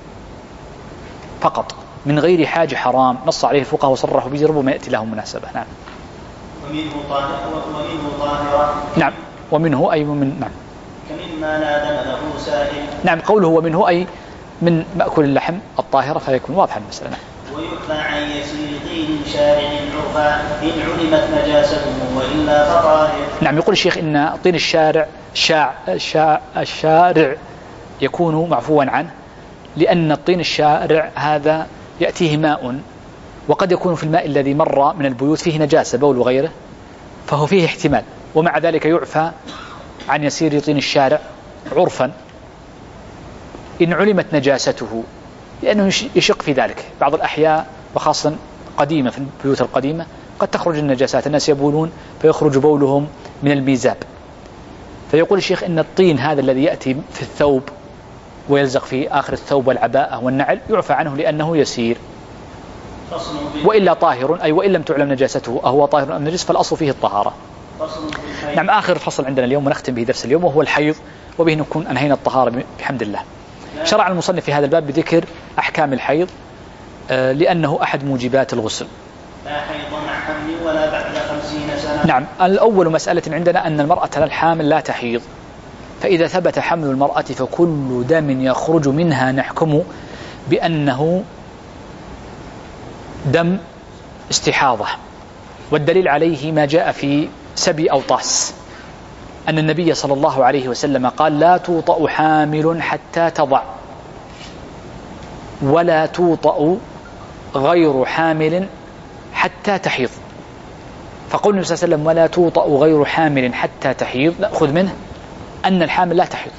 فقط، من غير حاجة حرام نص عليه الفقهاء وصرحوا به ربما يأتي له مناسبة. نعم. ومنه طاهرة ومنه طاهرة. نعم، ومنه أي من نعم كمما لا دم له سائل. نعم، قوله ومنه أي من مأكل اللحم الطاهرة، فيكون واضح المسألة. نعم. ويعفى عن يسير طين شارع عرفا إن علمت نجاسته وإلا فطاهر. نعم، يقول الشيخ إن طين الشارع شاع شاع الشارع يكون معفوا عنه، لأن الطين الشارع هذا يأتيه ماء، وقد يكون في الماء الذي مر من البيوت فيه نجاسة بول وغيره، فهو فيه احتمال، ومع ذلك يعفى عن يسير طين الشارع عرفا إن علمت نجاسته، لأنه يشق في ذلك. بعض الأحياء وخاصة قديمة في البيوت القديمة قد تخرج النجاسات، الناس يبولون فيخرج بولهم من الميزاب، فيقول الشيخ إن الطين هذا الذي يأتي في الثوب ويلزق في آخر الثوب والعباءة والنعل يعفى عنه لأنه يسير، وإلا طاهر، أي وإن لم تعلم نجاسته أهو طاهر أم نجس فالأصل فيه الطهارة. نعم، آخر فصل عندنا اليوم ونختم به درس اليوم وهو الحيض، وبه نكون أنهينا الطهارة بحمد الله. شرع المصنف في هذا الباب بذكر أحكام الحيض لأنه أحد موجبات الغسل. لا حيض مع حمل ولا بعد خمسين سنة. نعم، الأول مسألة عندنا أن المرأة الحامل لا تحيض، فإذا ثبت حمل المرأة فكل دم يخرج منها نحكم بأنه دم استحاضة، والدليل عليه ما جاء في سبي أوطاس أن النبي صلى الله عليه وسلم قال لا توطأ حامل حتى تضع ولا توطأ غير حامل حتى تحيض. فقول النبي صلى الله عليه وسلم ولا توطأ غير حامل حتى تحيض نأخذ منه أن الحامل لا تحيض،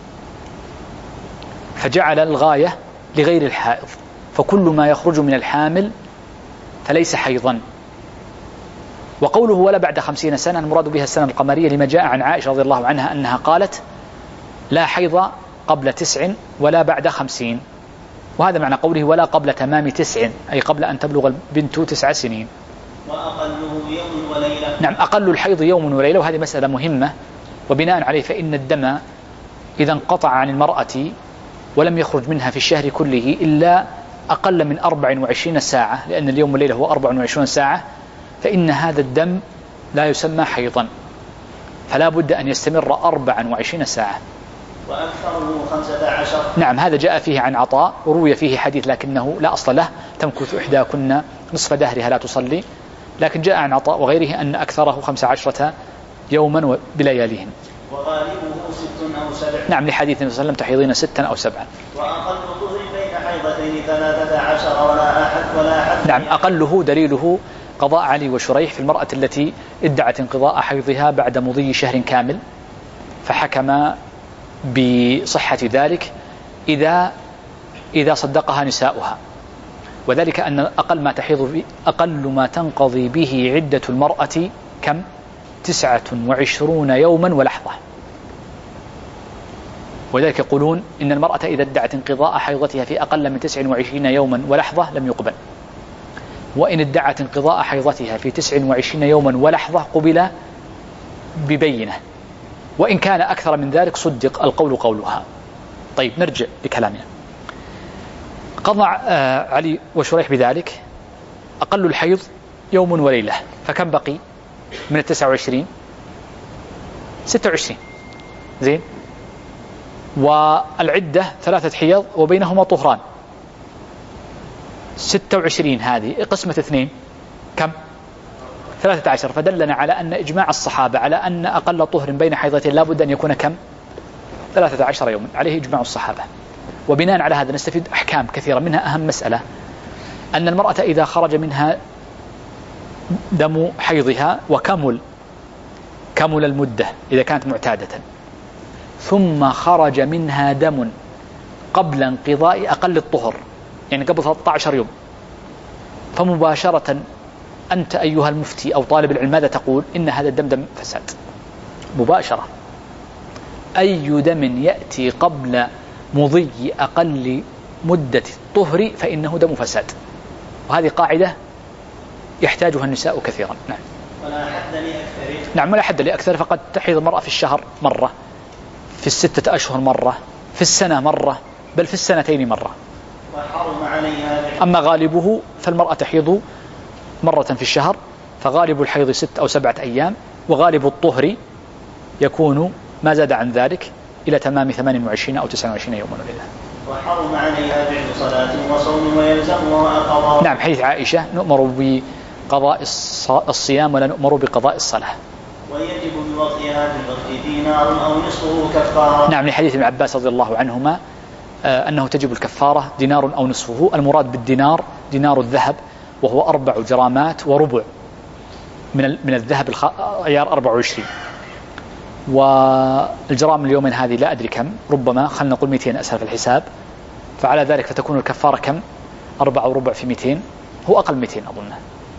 فجعل الغاية لغير الحائض، فكل ما يخرج من الحامل فليس حيضا. وقوله ولا بعد خمسين سنة المراد بها السنة القمرية لما جاء عن عائشة رضي الله عنها أنها قالت لا حيض قبل تسع ولا بعد خمسين، وهذا معنى قوله ولا قبل تمام تسع، أي قبل أن تبلغ البنت تسع سنين. وأقله يوم وليلة. نعم، أقل الحيض يوم وليلة، وهذه مسألة مهمة، وبناء عليه فإن الدم إذا انقطع عن المرأة ولم يخرج منها في الشهر كله إلا أقل من أربع وعشرين ساعة، لأن اليوم والليلة هو أربع وعشرين ساعة، فإن هذا الدم لا يسمى حيضا، فلا بد أن يستمر أربع وعشرين ساعة. وأكثره خمسة عشر. نعم، هذا جاء فيه عن عطاء، وروي فيه حديث لكنه لا أصل له، تمكث إحداكن نصف دهرها لا تصلي، لكن جاء عن عطاء وغيره أن أكثره خمس عشرة يوما بلياليهم. وغالبه ست أو سبع. نعم، لحديث النبي صلى الله عليه وسلم تحيضين ستا أو سبعا. وأقل طهر بين حيضتين ثلاثة عشر ولا أحد ولا أحد. نعم، أقله دليله قضاء علي وشريح في المرأة التي ادعت انقضاء حيضها بعد مضي شهر كامل، فحكم بصحة ذلك إذا إذا صدقها نساؤها، وذلك أن أقل ما تحيض أقل ما تنقضي به عدة المرأة كم؟ تسعة وعشرون يوما ولحظة. وذلك يقولون إن المرأة إذا ادعت انقضاء حيضتها في أقل من تسع وعشرين يوما ولحظة لم يقبل، وإن ادعت انقضاء حيضتها في تسع وعشرين يوما ولحظة قبل ببينة، وإن كان أكثر من ذلك صدق القول قولها. طيب، نرجع لكلامنا. قضى علي وشريح بذلك، أقل الحيض يوم وليلة، فكم بقي من التسع وعشرين؟ ستة وعشرين. زين، والعدة ثلاثة حيض وبينهما طهران، ستة وعشرين هذه قسمة اثنين كم؟ ثلاثة عشر. فدلنا على أن إجماع الصحابة على أن أقل طهر بين حيضتين لا بد أن يكون كم؟ ثلاثة عشر يوما، عليه إجماع الصحابة. وبناء على هذا نستفيد أحكام كثيرة، منها أهم مسألة أن المرأة إذا خرج منها دم حيضها وكمل كمل المدة إذا كانت معتادة، ثم خرج منها دم قبل انقضاء أقل الطهر، يعني قبل ثلاثة عشر يوم، فمباشرة أنت أيها المفتي أو طالب العلم ماذا تقول؟ إن هذا الدم دم فساد مباشرة. أي دم يأتي قبل مضي أقل مدة الطهر فإنه دم فساد، وهذه قاعدة يحتاجها النساء كثيرا. نعم. ولا حد لأكثر. نعم، ولا حد لأكثر، فقد تحيض المرأة في الشهر مرة، في الستة أشهر مرة، في السنة مرة، بل في السنتين مرة. وحرم عليها. أما غالبه فالمرأة تحيض مرة في الشهر، فغالب الحيض ست أو سبعة أيام، وغالب الطهر يكون ما زاد عن ذلك إلى تمام ثمان وعشرين أو تسعة وعشرين يوما وليلة. وحرم عليها فعل صلاة وصوم ويلزمها قضاء. نعم، حديث عائشة نؤمر بقضاء الصيام ولا نؤمر بقضاء الصلاة. ويجب بوطئها في الوقت دينار أو نصفه كفارة. نعم، لحديث ابن عباس رضي الله عنهما أنه تجب الكفارة دينار أو نصفه. المراد بالدينار دينار الذهب، وهو أربع جرامات وربع من من الذهب عيار أربعة وعشرين، والجرام اليومين هذه لا أدري كم، ربما خلنا نقول مئتين أسهل في الحساب، فعلى ذلك فتكون الكفارة كم؟ أربعة وربع في مئتين، هو أقل مئتين أظنه،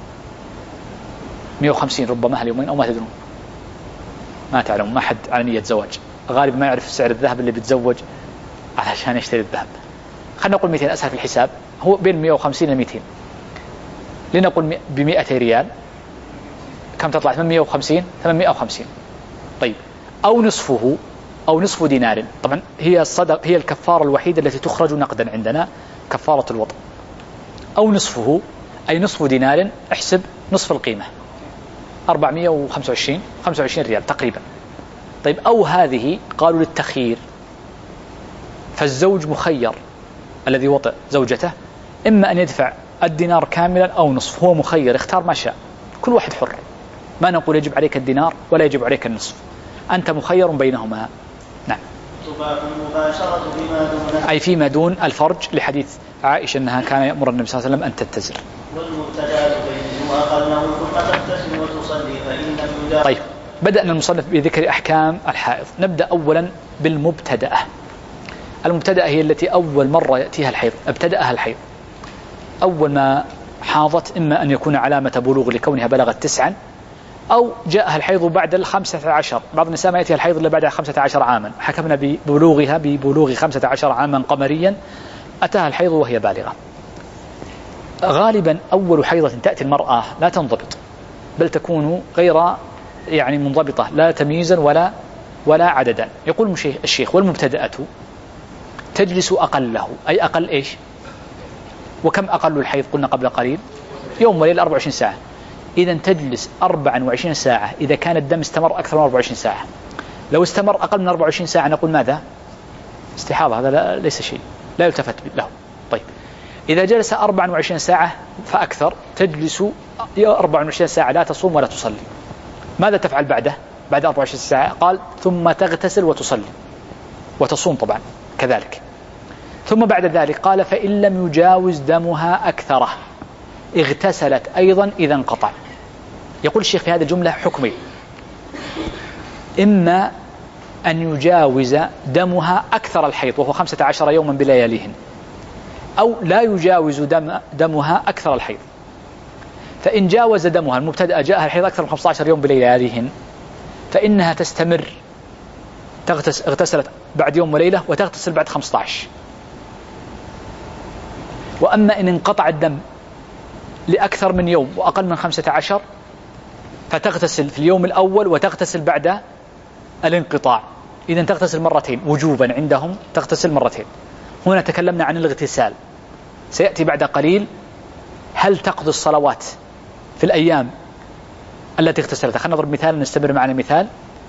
مئة وخمسين ربما اليومين، أو ما تدرون، ما تعلم، ما حد على نية زواج، غالب ما يعرف سعر الذهب اللي بتزوج علشان يشتري الذهب. خلنا نقول مئتين أسهل في الحساب، هو بين مئة وخمسين و مئتين، لنقول بمئتي ريال كم تطلع؟ ثمانمئة وخمسين ثمانمئة وخمسين. طيب، أو نصفه أو نصف دينار. طبعا هي الصدق هي الكفارة الوحيدة التي تخرج نقدا عندنا، كفارة الوطن. أو نصفه أي نصف دينار، احسب نصف القيمة أربعمئة وخمسة وعشرين خمسة وعشرين ريال تقريبا. طيب، أو هذه قالوا للتخيير، فالزوج مخير الذي وطئ زوجته، إما أن يدفع الدينار كاملا أو نصف، هو مخير اختار ما شاء، كل واحد حر، ما نقول يجب عليك الدينار ولا يجب عليك النصف، أنت مخير بينهما. نعم. تباح المباشرة فيما دون أي فيما دون الفرج، لحديث عائشة أنها كان يأمر النبي صلى الله عليه وسلم أن تتزر. والمبتدأ بينه وأقله ثم تغتسل وتصلي فإن لم يجاز. طيب، بدأنا المصنف بذكر أحكام الحائض. نبدأ أولا بالمبتدأة. المبتدأة هي التي أول مرة يأتيها الحيض، ابتدأها الحيض، أول ما حاضت، إما أن يكون علامة بلوغ لكونها بلغت تسعا، أو جاءها الحيض بعد الخمسة عشر. بعض النساء ما يأتيها الحيض إلا بعد خمسة عشر عاما، حكمنا ببلوغها ببلوغ خمسة عشر عاما قمريا أتاها الحيض وهي بالغة. غالبا أول حيضة تأتي المرأة لا تنضبط، بل تكون غير يعني منضبطة، لا تمييزا ولا ولا عددا. يقول الشيخ: والمبتدأة تجلس أقله، أي أقل إيش؟ وكم أقل الحيض؟ قلنا قبل قليل يوم وليلة أربع وعشرين ساعة. إذا تجلس أربع وعشرين ساعة إذا كان الدم استمر أكثر من أربع وعشرين ساعة. لو استمر أقل من أربع وعشرين ساعة نقول ماذا؟ استحاضة، هذا لا ليس شيء، لا يلتفت له. طيب إذا جلس أربع وعشرين ساعة فأكثر تجلس أربع وعشرين ساعة لا تصوم ولا تصلي. ماذا تفعل بعده؟ بعد أربع وعشرين ساعة قال: ثم تغتسل وتصلي وتصوم طبعا كذلك. ثم بعد ذلك قال: فإن لم يجاوز دمها أكثره اغتسلت أيضا إذا انقطع. يقول الشيخ في هذه الجملة حكمين: إما أن يجاوز دمها أكثر الحيض وهو خمسة عشر يوما بلياليهن، أو لا يجاوز دم دمها أكثر الحيض. فإن جاوز دمها المبتدأ جاءها الحيض أكثر من خمسة عشر يوم بلياليهن فإنها تستمر، تغتسل اغتسلت بعد يوم وليلة وتغتسل بعد خمسة عشر. وأما إن انقطع الدم لأكثر من يوم وأقل من خمسة عشر فتغتسل في اليوم الأول وتغتسل بعد الانقطاع. إذن تغتسل مرتين وجوبا عندهم، تغتسل مرتين. هنا تكلمنا عن الاغتسال، سيأتي بعد قليل هل تقضي الصلوات في الأيام التي اغتسلتها. خلينا نضرب مثال نستمر معنا مثال.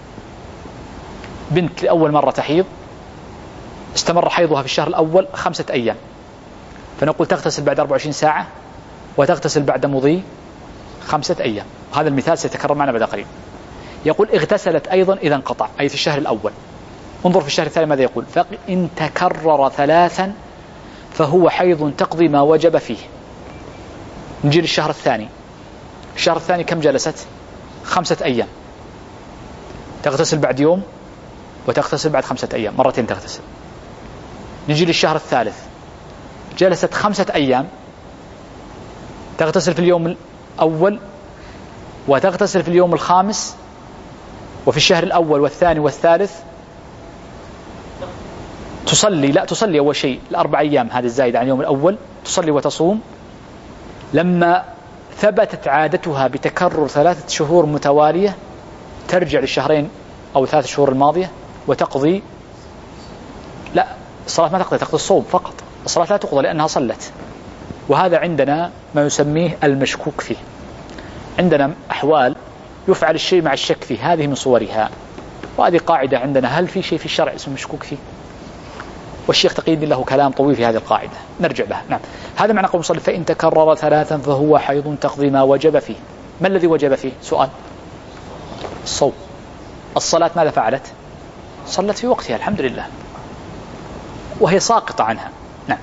بنت لأول مرة تحيض، استمر حيضها في الشهر الأول خمسة أيام، فنقول تغتسل بعد أربع وعشرين ساعة وتغتسل بعد مضي خمسة أيام. هذا المثال سيتكرر معنا بعد قليل. يقول اغتسلت أيضا إذا انقطع، أي في الشهر الأول. انظر في الشهر الثاني ماذا يقول: فإن تكرر ثلاثا فهو حيض تقضي ما وجب فيه. نجي للشهر الثاني. الشهر الثاني كم جلست؟ خمسة أيام، تغتسل بعد يوم وتغتسل بعد خمسة أيام، مرتين تغتسل. نجي للشهر الثالث، جلست خمسة أيام، تغتسل في اليوم الأول وتغتسل في اليوم الخامس، وفي الشهر الأول والثاني والثالث تصلي، لا تصلي أول شيء الأربع أيام هذه الزايدة عن اليوم الأول، تصلي وتصوم. لما ثبتت عادتها بتكرر ثلاثة شهور متوالية ترجع للشهرين أو ثلاث شهور الماضية وتقضي، لا الصلاة ما تقضي، تقضي الصوم فقط. الصلاة لا تقضى لأنها صلت. وهذا عندنا ما يسميه المشكوك فيه. عندنا أحوال يفعل الشيء مع الشك فيه، هذه من صورها. وهذه قاعدة عندنا: هل في شيء في الشرع اسمه مشكوك فيه؟ والشيخ تقي الدين له كلام طويل في هذه القاعدة، نرجع لها. نعم، هذا معنى قول المصنف: فإن تكرر ثلاثا فهو حيض تقضي ما وجب فيه. ما الذي وجب فيه؟ سؤال. الصوم. الصلاة ماذا فعلت؟ صلت في وقتها الحمد لله، وهي ساقطة عنها. نعم.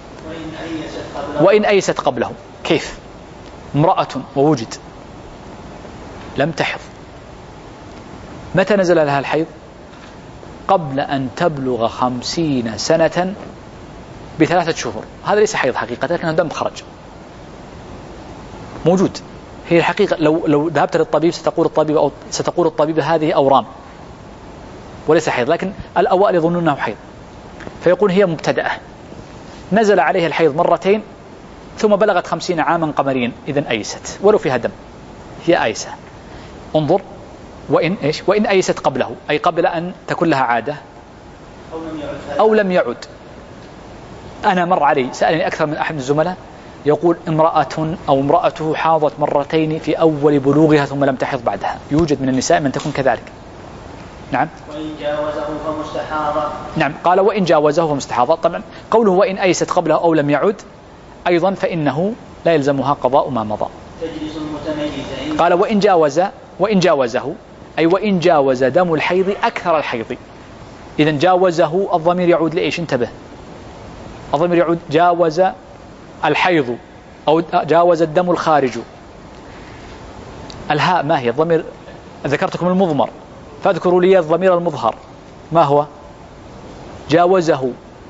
وإن أيست قبله. كيف؟ امرأة ووجد لم تحض، متى نزل لها الحيض؟ قبل أن تبلغ خمسين سنة بثلاثة شهور. هذا ليس حيض حقيقة، لكنه دم خرج موجود. هي الحقيقة لو لو ذهبت للطبيب ستقول الطبيب أو ستقول الطبيبة هذه أورام وليس حيض، لكن الأوائل يظنون أنه حيض. فيقول هي مبتدأة، نزل عليها الحيض مرتين ثم بلغت خمسين عاما قمريا، إذن أيست ولو فيها دم، هي أيسة. انظر: وإن إيش؟ وإن أيست قبله، أي قبل أن تكون لها عادة أو لم يعد. أنا مر علي سألني أكثر من أحد الزملاء يقول امرأة أو امرأته حاضت مرتين في أول بلوغها ثم لم تحض بعدها. يوجد من النساء من تكون كذلك. نعم. وإن جاوزه فمستحاضة. نعم، قال وإن جاوزه فمستحاضة. طبعا قوله وإن أيست قبله أو لم يعد أيضا فإنه لا يلزمها قضاء ما مضى. تجلس المتميزة. قال وإن جاوز وإن جاوزه، أي وإن جاوز دم الحيض أكثر الحيض. إذن جاوزه الضمير يعود لإيش؟ انتبه، الضمير يعود جاوز الحيض أو جاوز الدم الخارج. الهاء ما هي؟ الضمير ذكرتكم المضمر، فاذكروا لي الضمير المظهر ما هو؟ جاوزه،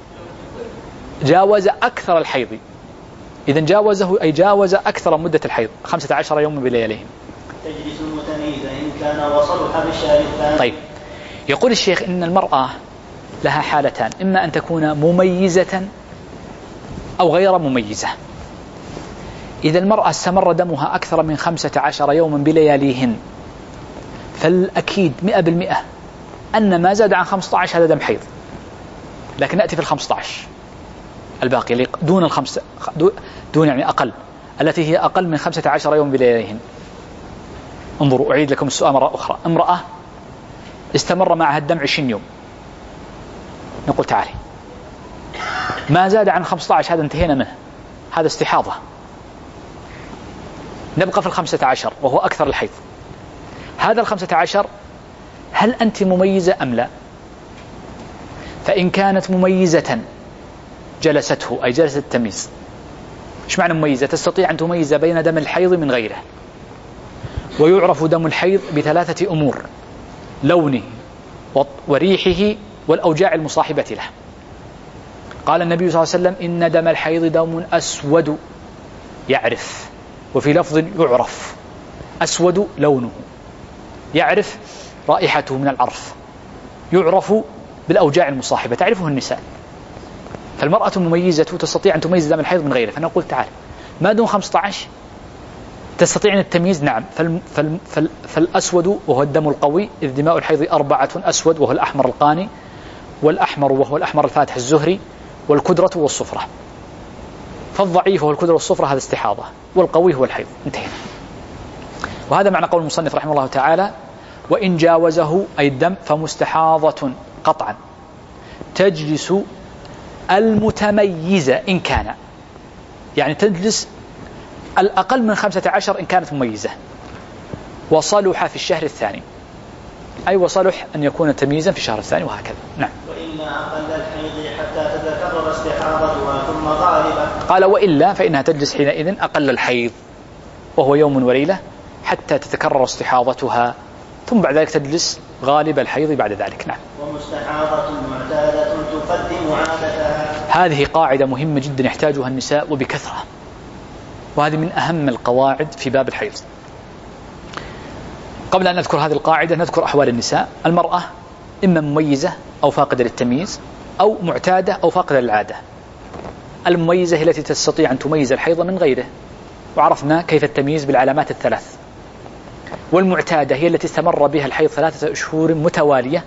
جاوز أكثر الحيض. إذن جاوزه أي جاوز أكثر مدة الحيض خمسة عشر يوما بلياليهم. تجلس المتميزة إن كان وصلح بالشهر الثاني. طيب، يقول الشيخ إن المرأة لها حالتان: إما أن تكون مميزة أو غير مميزة. إذا المرأة استمر دمها أكثر من خمسة عشر يوما بلياليهن فالأكيد مئة بالمئة أن ما زاد عن خمسة عشر هذا دم حيض. لكن نأتي في الخمسة عشر الباقي دون الخمسة دون يعني أقل، التي هي أقل من خمسة عشر يوم بلياليهن. انظروا أعيد لكم السؤال مرة أخرى. امرأة استمر معها الدم عشرين يوم، نقول تعالي ما زاد عن خمسة عشر هذا انتهينا منه، هذا استحاضة، نبقى في الخمسة عشر وهو أكثر الحيض. هذا الخمسة عشر هل أنت مميزة أم لا؟ فإن كانت مميزة جلسته أي جلسة التمييز. إيش معنى مميزة؟ تستطيع أن تميز بين دم الحيض من غيره. ويعرف دم الحيض بثلاثة أمور: لونه وريحه والأوجاع المصاحبة له. قال النبي صلى الله عليه وسلم: إن دم الحيض دم أسود يعرف، وفي لفظ يعرف. أسود لونه، يعرف رائحته من العرف، يعرف بالأوجاع المصاحبة تعرفه النساء. فالمرأة مميزة تستطيع أن تميز دم الحيض من غيره. فنقول تعال ما دون خمسة عشر تستطيع أن التمييز؟ نعم. فال فال فال فالأسود وهو الدم القوي، إذ دماء الحيض أربعة: أسود وهو الأحمر القاني، والأحمر وهو الأحمر الفاتح الزهري، والكدرة والصفرة. فالضعيف هو الكدرة والصفرة، هذا استحاضة، والقوي هو الحيض. انتهينا. وهذا معنى قول المصنف رحمه الله تعالى: وإن جاوزه أي الدم فمستحاضة قطعا تجلس المتميزة إن كان، يعني تجلس الأقل من خمسة عشر إن كانت مميزة، وصلح في الشهر الثاني، أي وصلح أن يكون تمييزا في الشهر الثاني، وهكذا. نعم. وإلا أقل الحيض حتى تتكرر استحاضتها ثم غالبا. قال: وإلا فإنها تجلس حينئذ أقل الحيض وهو يوم وليلة حتى تتكرر استحاضتها، ثم بعد ذلك تجلس غالب الحيض بعد ذلك. نعم. ومستحاضة معتادة تقدم عادتها. هذه قاعدة مهمة جدا يحتاجها النساء وبكثرة، وهذه من أهم القواعد في باب الحيض. قبل أن نذكر هذه القاعدة نذكر أحوال النساء. المرأة إما مميزة أو فاقدة للتمييز، أو معتادة أو فاقدة للعادة. المميزة هي التي تستطيع أن تميز الحيض من غيره، وعرفنا كيف التمييز بالعلامات الثلاث. والمعتادة هي التي استمر بها الحيض ثلاثة أشهر متوالية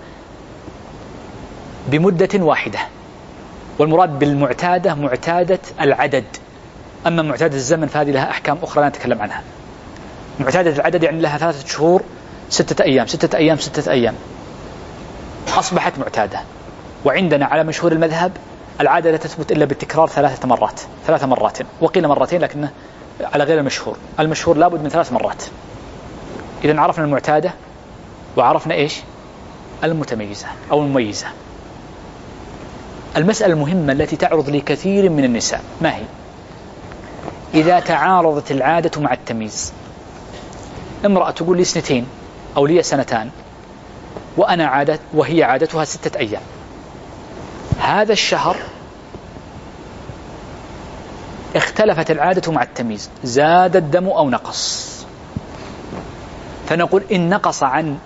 بمدة واحدة. والمراد بالمعتادة معتادة العدد، أما معتادة الزمن فهذه لها أحكام أخرى لا نتكلم عنها. معتادة العدد يعني لها ثلاثة شهور ستة أيام ستة أيام ستة أيام أصبحت معتادة. وعندنا على مشهور المذهب العادة لا تثبت إلا بالتكرار ثلاثة مرات ثلاث مرات وقيل مرتين، لكنه على غير المشهور. المشهور لابد من ثلاث مرات. إذن عرفنا المعتادة وعرفنا إيش المتميزة أو المميزة. المسألة المهمة التي تعرض لكثير من النساء ما هي؟ إذا تعارضت العادة مع التمييز. امرأة تقول لي سنتين أو لي سنتان وأنا عادة وهي عادتها ستة أيام، هذا الشهر اختلفت العادة مع التمييز، زاد الدم أو نقص. فنقول إن نقص عن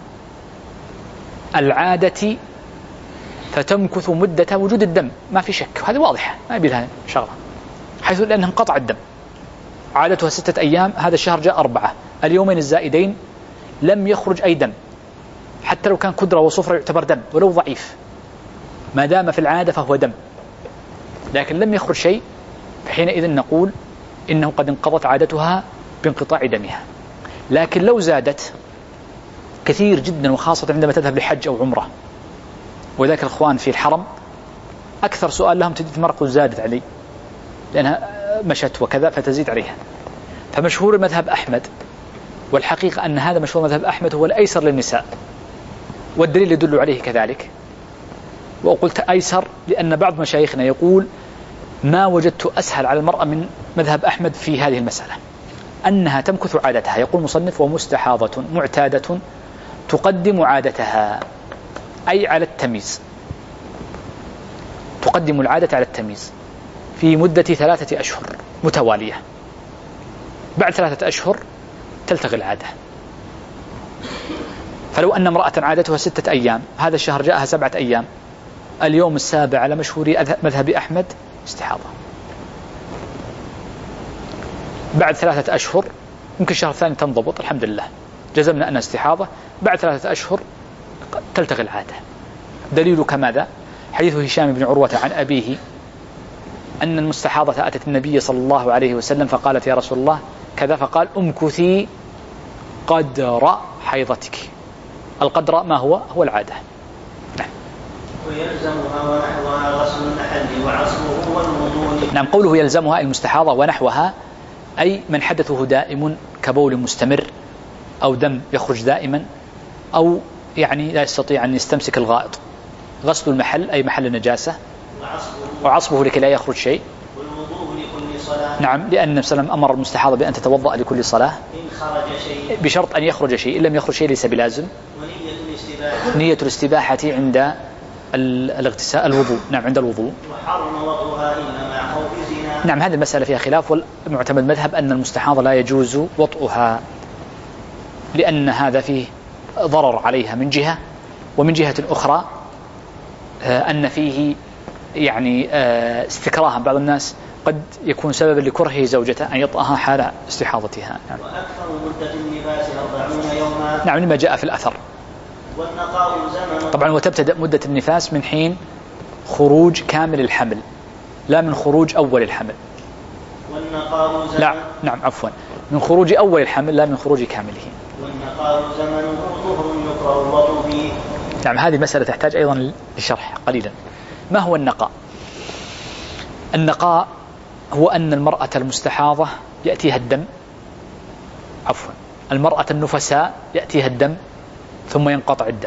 العادة فتمكث مدة وجود الدم، ما في شك، هذه واضحة ما يبي لها شغلة، حيث لأنه انقطع الدم. عادتها ستة أيام، هذا الشهر جاء أربعة، اليومين الزائدين لم يخرج أي دم، حتى لو كان كدرة وصفرة يعتبر دم ولو ضعيف، ما دام في العادة فهو دم، لكن لم يخرج شيء، فحينئذ نقول إنه قد انقضت عادتها بانقطاع دمها. لكن لو زادت كثير جدا، وخاصة عندما تذهب لحج أو عمرة، وذاك الأخوان في الحرم أكثر سؤال لهم تجد مرق زادت علي لأنها مشت وكذا فتزيد عليها. فمشهور المذهب أحمد، والحقيقة أن هذا مشهور مذهب أحمد هو الأيسر للنساء، والدليل يدل عليه كذلك. وقلت أيسر لأن بعض مشايخنا يقول ما وجدت أسهل على المرأة من مذهب أحمد في هذه المسألة، أنها تمكث عادتها. يقول مصنف: ومستحاضة معتادة تقدم عادتها، أي على التمييز، تقدم العادة على التمييز في مدة ثلاثة أشهر متوالية. بعد ثلاثة أشهر تلتغي العادة. فلو أن امرأة عادتها ستة أيام، هذا الشهر جاءها سبعة أيام، اليوم السابع على مشهور مذهب أحمد استحاضة. بعد ثلاثة أشهر يمكن الشهر الثاني تنضبط الحمد لله جزمنا أنها استحاضة، بعد ثلاثة أشهر تلتغي العادة. دليلك ماذا؟ حديث هشام بن عروة عن أبيه أن المستحاضة أتت النبي صلى الله عليه وسلم فقالت يا رسول الله كذا، فقال امكثي قدر حيضتك. القدر ما هو؟ هو العادة. نعم. ويلزمها ونحوها غسل المحل وعصره والوضوء. نعم، قوله يلزمها المستحاضة ونحوها أي من حدثه دائم كبول مستمر أو دم يخرج دائما أو يعني لا يستطيع أن يستمسك الغائط. غسل المحل أي محل النجاسة وعصبه لكي لا يخرج شيء. والوضوء لكل صلاة. نعم، لأن النبي صلى الله عليه وسلم أمر المستحاضة بأن تتوضأ لكل صلاة إن خرج شيء بشرط أن يخرج شيء، إن لم يخرج شيء ليس بلازم. ونية الاستباحة. نية الاستباحة عند الاغتسال الوضوء. نعم، عند الوضوء. وحرم وضعها إلا مع خوف زنا. نعم، هذه المسألة فيها خلاف، والمعتمد مذهب أن المستحاضة لا يجوز وطئها لأن هذا فيه ضرر عليها من جهة، ومن جهة أخرى أن فيه يعني استكراها بعض الناس قد يكون سببا لكره زوجته أن يطأها حال استحاضتها. نعم. وأكثر مدة النفاس أربعون يوما. نعم، لما جاء في الأثر. والنقاء زمن. طبعا وتبتدأ مدة النفاس من حين خروج كامل الحمل لا من خروج أول الحمل. والنقاء زمن. لا نعم عفوا من خروج أول الحمل لا من خروج كامله. والنقاء زمنه طهر يكره الوضوء فيه. نعم، هذه مسألة تحتاج أيضا لشرح قليلا. ما هو النقاء؟ النقاء هو أن المرأة المستحاضة يأتيها الدم عفوا المرأة النفساء يأتيها الدم ثم ينقطع الدم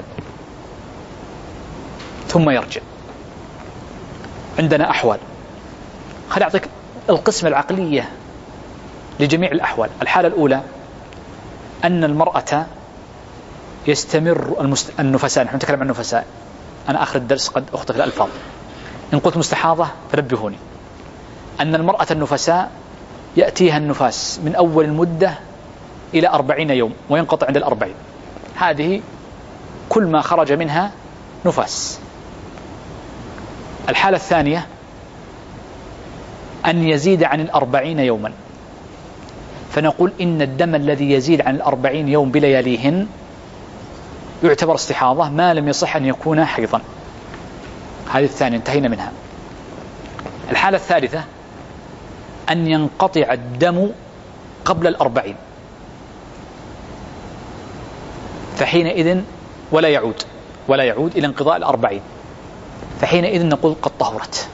ثم يرجع. عندنا أحوال، خلي أعطيك القسمة العقلية لجميع الأحوال. الحالة الأولى أن المرأة يستمر المست... النفساء، نحن نتكلم عن النفساء، أنا آخر الدرس قد أخطئ في الألفاظ، إن قلت مستحاضة فنبهوني. أن المرأة النفساء يأتيها النفاس من أول المدة إلى أربعين يوم وينقطع عند الأربعين، هذه كل ما خرج منها نفاس. الحالة الثانية أن يزيد عن الأربعين يوما، فنقول إن الدم الذي يزيد عن الأربعين يوم بلياليهن يعتبر استحاضة ما لم يصح أن يكون حيضا. هذه الثانية انتهينا منها. الحالة الثالثة أن ينقطع الدم قبل الأربعين، فحينئذ ولا يعود ولا يعود إلى انقضاء الأربعين، فحينئذ نقول قد طهرت.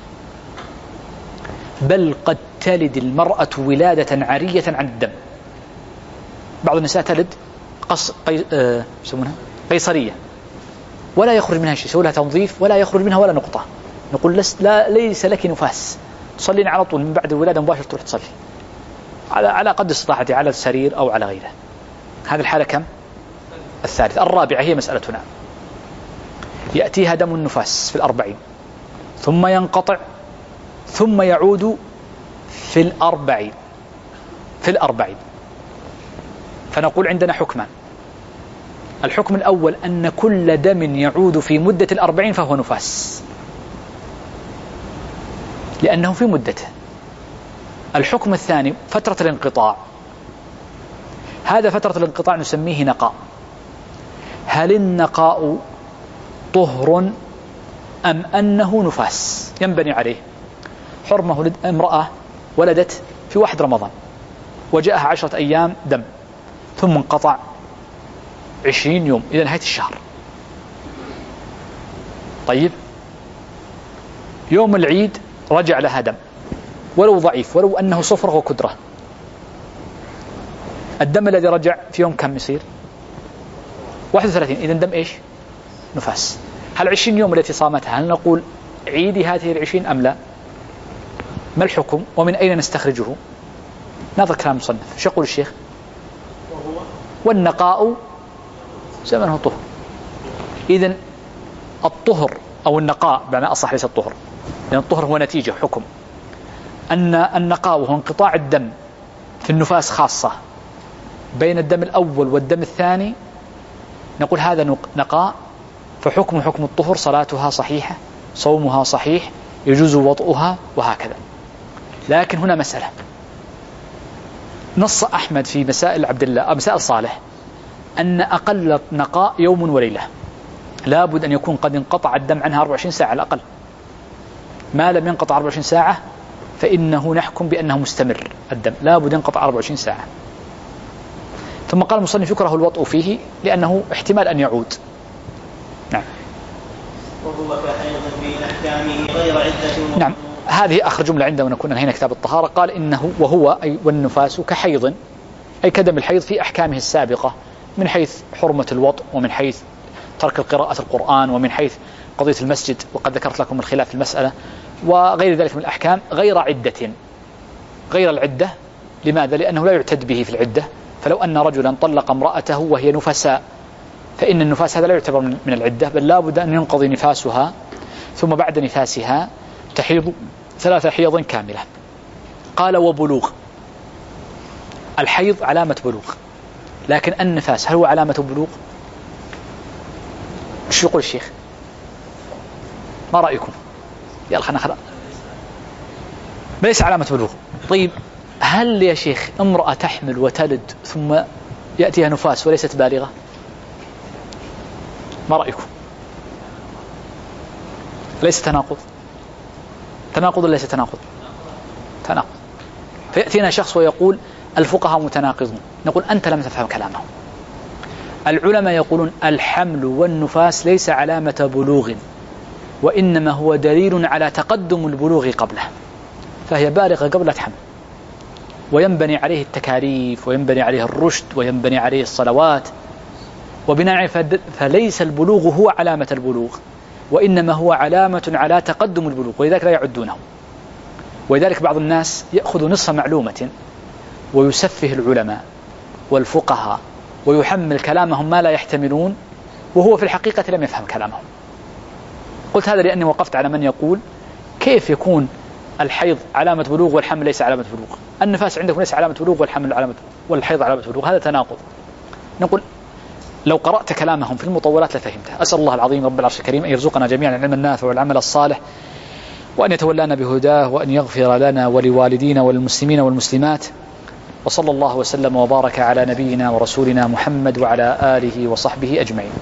بل قد تلد المرأة ولادة عارية عن الدم. بعض النساء تلد قص... قي... آه... قيصرية ولا يخرج منها شيء، سوى لها تنظيف ولا يخرج منها ولا نقطة، نقول لس... لا ليس لك نفاس، تصلين على طول من بعد الولادة مباشرة تروح تصلي على على قدر استطاعتها على السرير أو على غيره. هذه الحالة كم؟ الثالثة. الرابعة هي مسألتنا، يأتيها دم النفاس في الأربعين ثم ينقطع ثم يعود في الأربعين في الأربعين فنقول عندنا حكمان. الحكم الأول أن كل دم يعود في مدة الأربعين فهو نفاس لأنه في مدته. الحكم الثاني فترة الانقطاع، هذا فترة الانقطاع نسميه نقاء. هل النقاء طهر أم أنه نفاس؟ ينبني عليه. حرمة امرأة ولدت في واحد رمضان وجاءها عشرة أيام دم ثم انقطع عشرين يوم إلى نهاية الشهر. طيب يوم العيد رجع لها دم ولو ضعيف ولو أنه صفرة وكدرة، الدم الذي رجع في يوم كم يصير؟ واحد وثلاثين، إذن دم إيش؟ نفاس. هل عشرين يوم التي صامتها هل نقول عيدي هذه العشرين أم لا؟ ما الحكم ومن أين نستخرجه؟ نظر كلام المصنف. شو يقول الشيخ؟ والنقاء زمنه طهر. إذن الطهر أو النقاء بمعنى أصح ليس الطهر، لأن الطهر هو نتيجة حكم. أن النقاء وهو انقطاع الدم في النفاس خاصة بين الدم الأول والدم الثاني، نقول هذا نقاء فحكم حكم الطهر، صلاتها صحيحة، صومها صحيح، يجوز وطئها وهكذا. لكن هنا مسألة، نص أحمد في مسائل عبد الله أو مسائل صالح أن أقل نقاء يوم وليلة، لا بد أن يكون قد انقطع الدم عنها أربع وعشرين ساعة على الأقل. ما لم ينقطع أربع وعشرين ساعة فإنه نحكم بأنه مستمر الدم، لا بد ينقطع أربع وعشرين ساعة. ثم قال المصنف يكره الوطء فيه لأنه احتمال أن يعود. نعم. وهو كحيض في أحكامه غير عدة. نعم، هذه آخر جملة عندنا ونكون هنا كتاب الطهارة. قال إنه وهو أي والنفاس كحيض، أي كدم الحيض في أحكامه السابقة من حيث حرمة الوطء ومن حيث ترك قراءة القرآن ومن حيث قضية المسجد، وقد ذكرت لكم الخلاف في المسألة، وغير ذلك من الأحكام غير عدة، غير العدة. لماذا؟ لأنه لا يعتد به في العدة. فلو أن رجلا طلق امرأته وهي نفساء فإن النفاس هذا لا يعتبر من العدة، بل لا بد أن ينقضي نفاسها ثم بعد نفاسها تحيض ثلاثة حيض كاملة. قال وبلوغ، الحيض علامة بلوغ، لكن النفاس هل هو علامة بلوغ؟ شو يقول الشيخ؟ ما رأيكم؟ يلا خلنا خلنا ليس علامة بلوغ. طيب هل يا شيخ امرأة تحمل وتلد ثم يأتيها نفاس وليست بالغة؟ ما رأيكم؟ ليس تناقض؟ تناقض ولا ليس تناقض؟ تناقض. فيأتينا شخص ويقول الفقهاء متناقضون، نقول أنت لم تفهم كلامهم. العلماء يقولون الحمل والنفاس ليس علامة بلوغ، وإنما هو دليل على تقدم البلوغ قبله، فهي بالغة قبل تحمل، وينبني عليه التكاليف وينبني عليه الرشد وينبني عليه الصلوات، وبناء عليه فليس البلوغ هو علامة البلوغ، وإنما هو علامة على تقدم البلوغ، ولذلك لا يعدونه. ولذلك بعض الناس يأخذ نصف معلومة ويسفه العلماء والفقهاء ويحمل كلامهم ما لا يحتملون، وهو في الحقيقة لم يفهم كلامهم. قلت هذا لأني وقفت على من يقول كيف يكون الحيض علامة بلوغ والحمل ليس علامة بلوغ، النفاس عندكم ليس علامة بلوغ والحمل علامة والحيض علامة بلوغ، هذا تناقض. نقول لو قرأت كلامهم في المطولات لفهمته. أسأل الله العظيم رب العرش الكريم أن يرزقنا جميعا العلم النافع والعمل الصالح، وأن يتولانا بهداه، وأن يغفر لنا ولوالدينا والمسلمين والمسلمات، وصلى الله وسلم وبارك على نبينا ورسولنا محمد وعلى آله وصحبه أجمعين.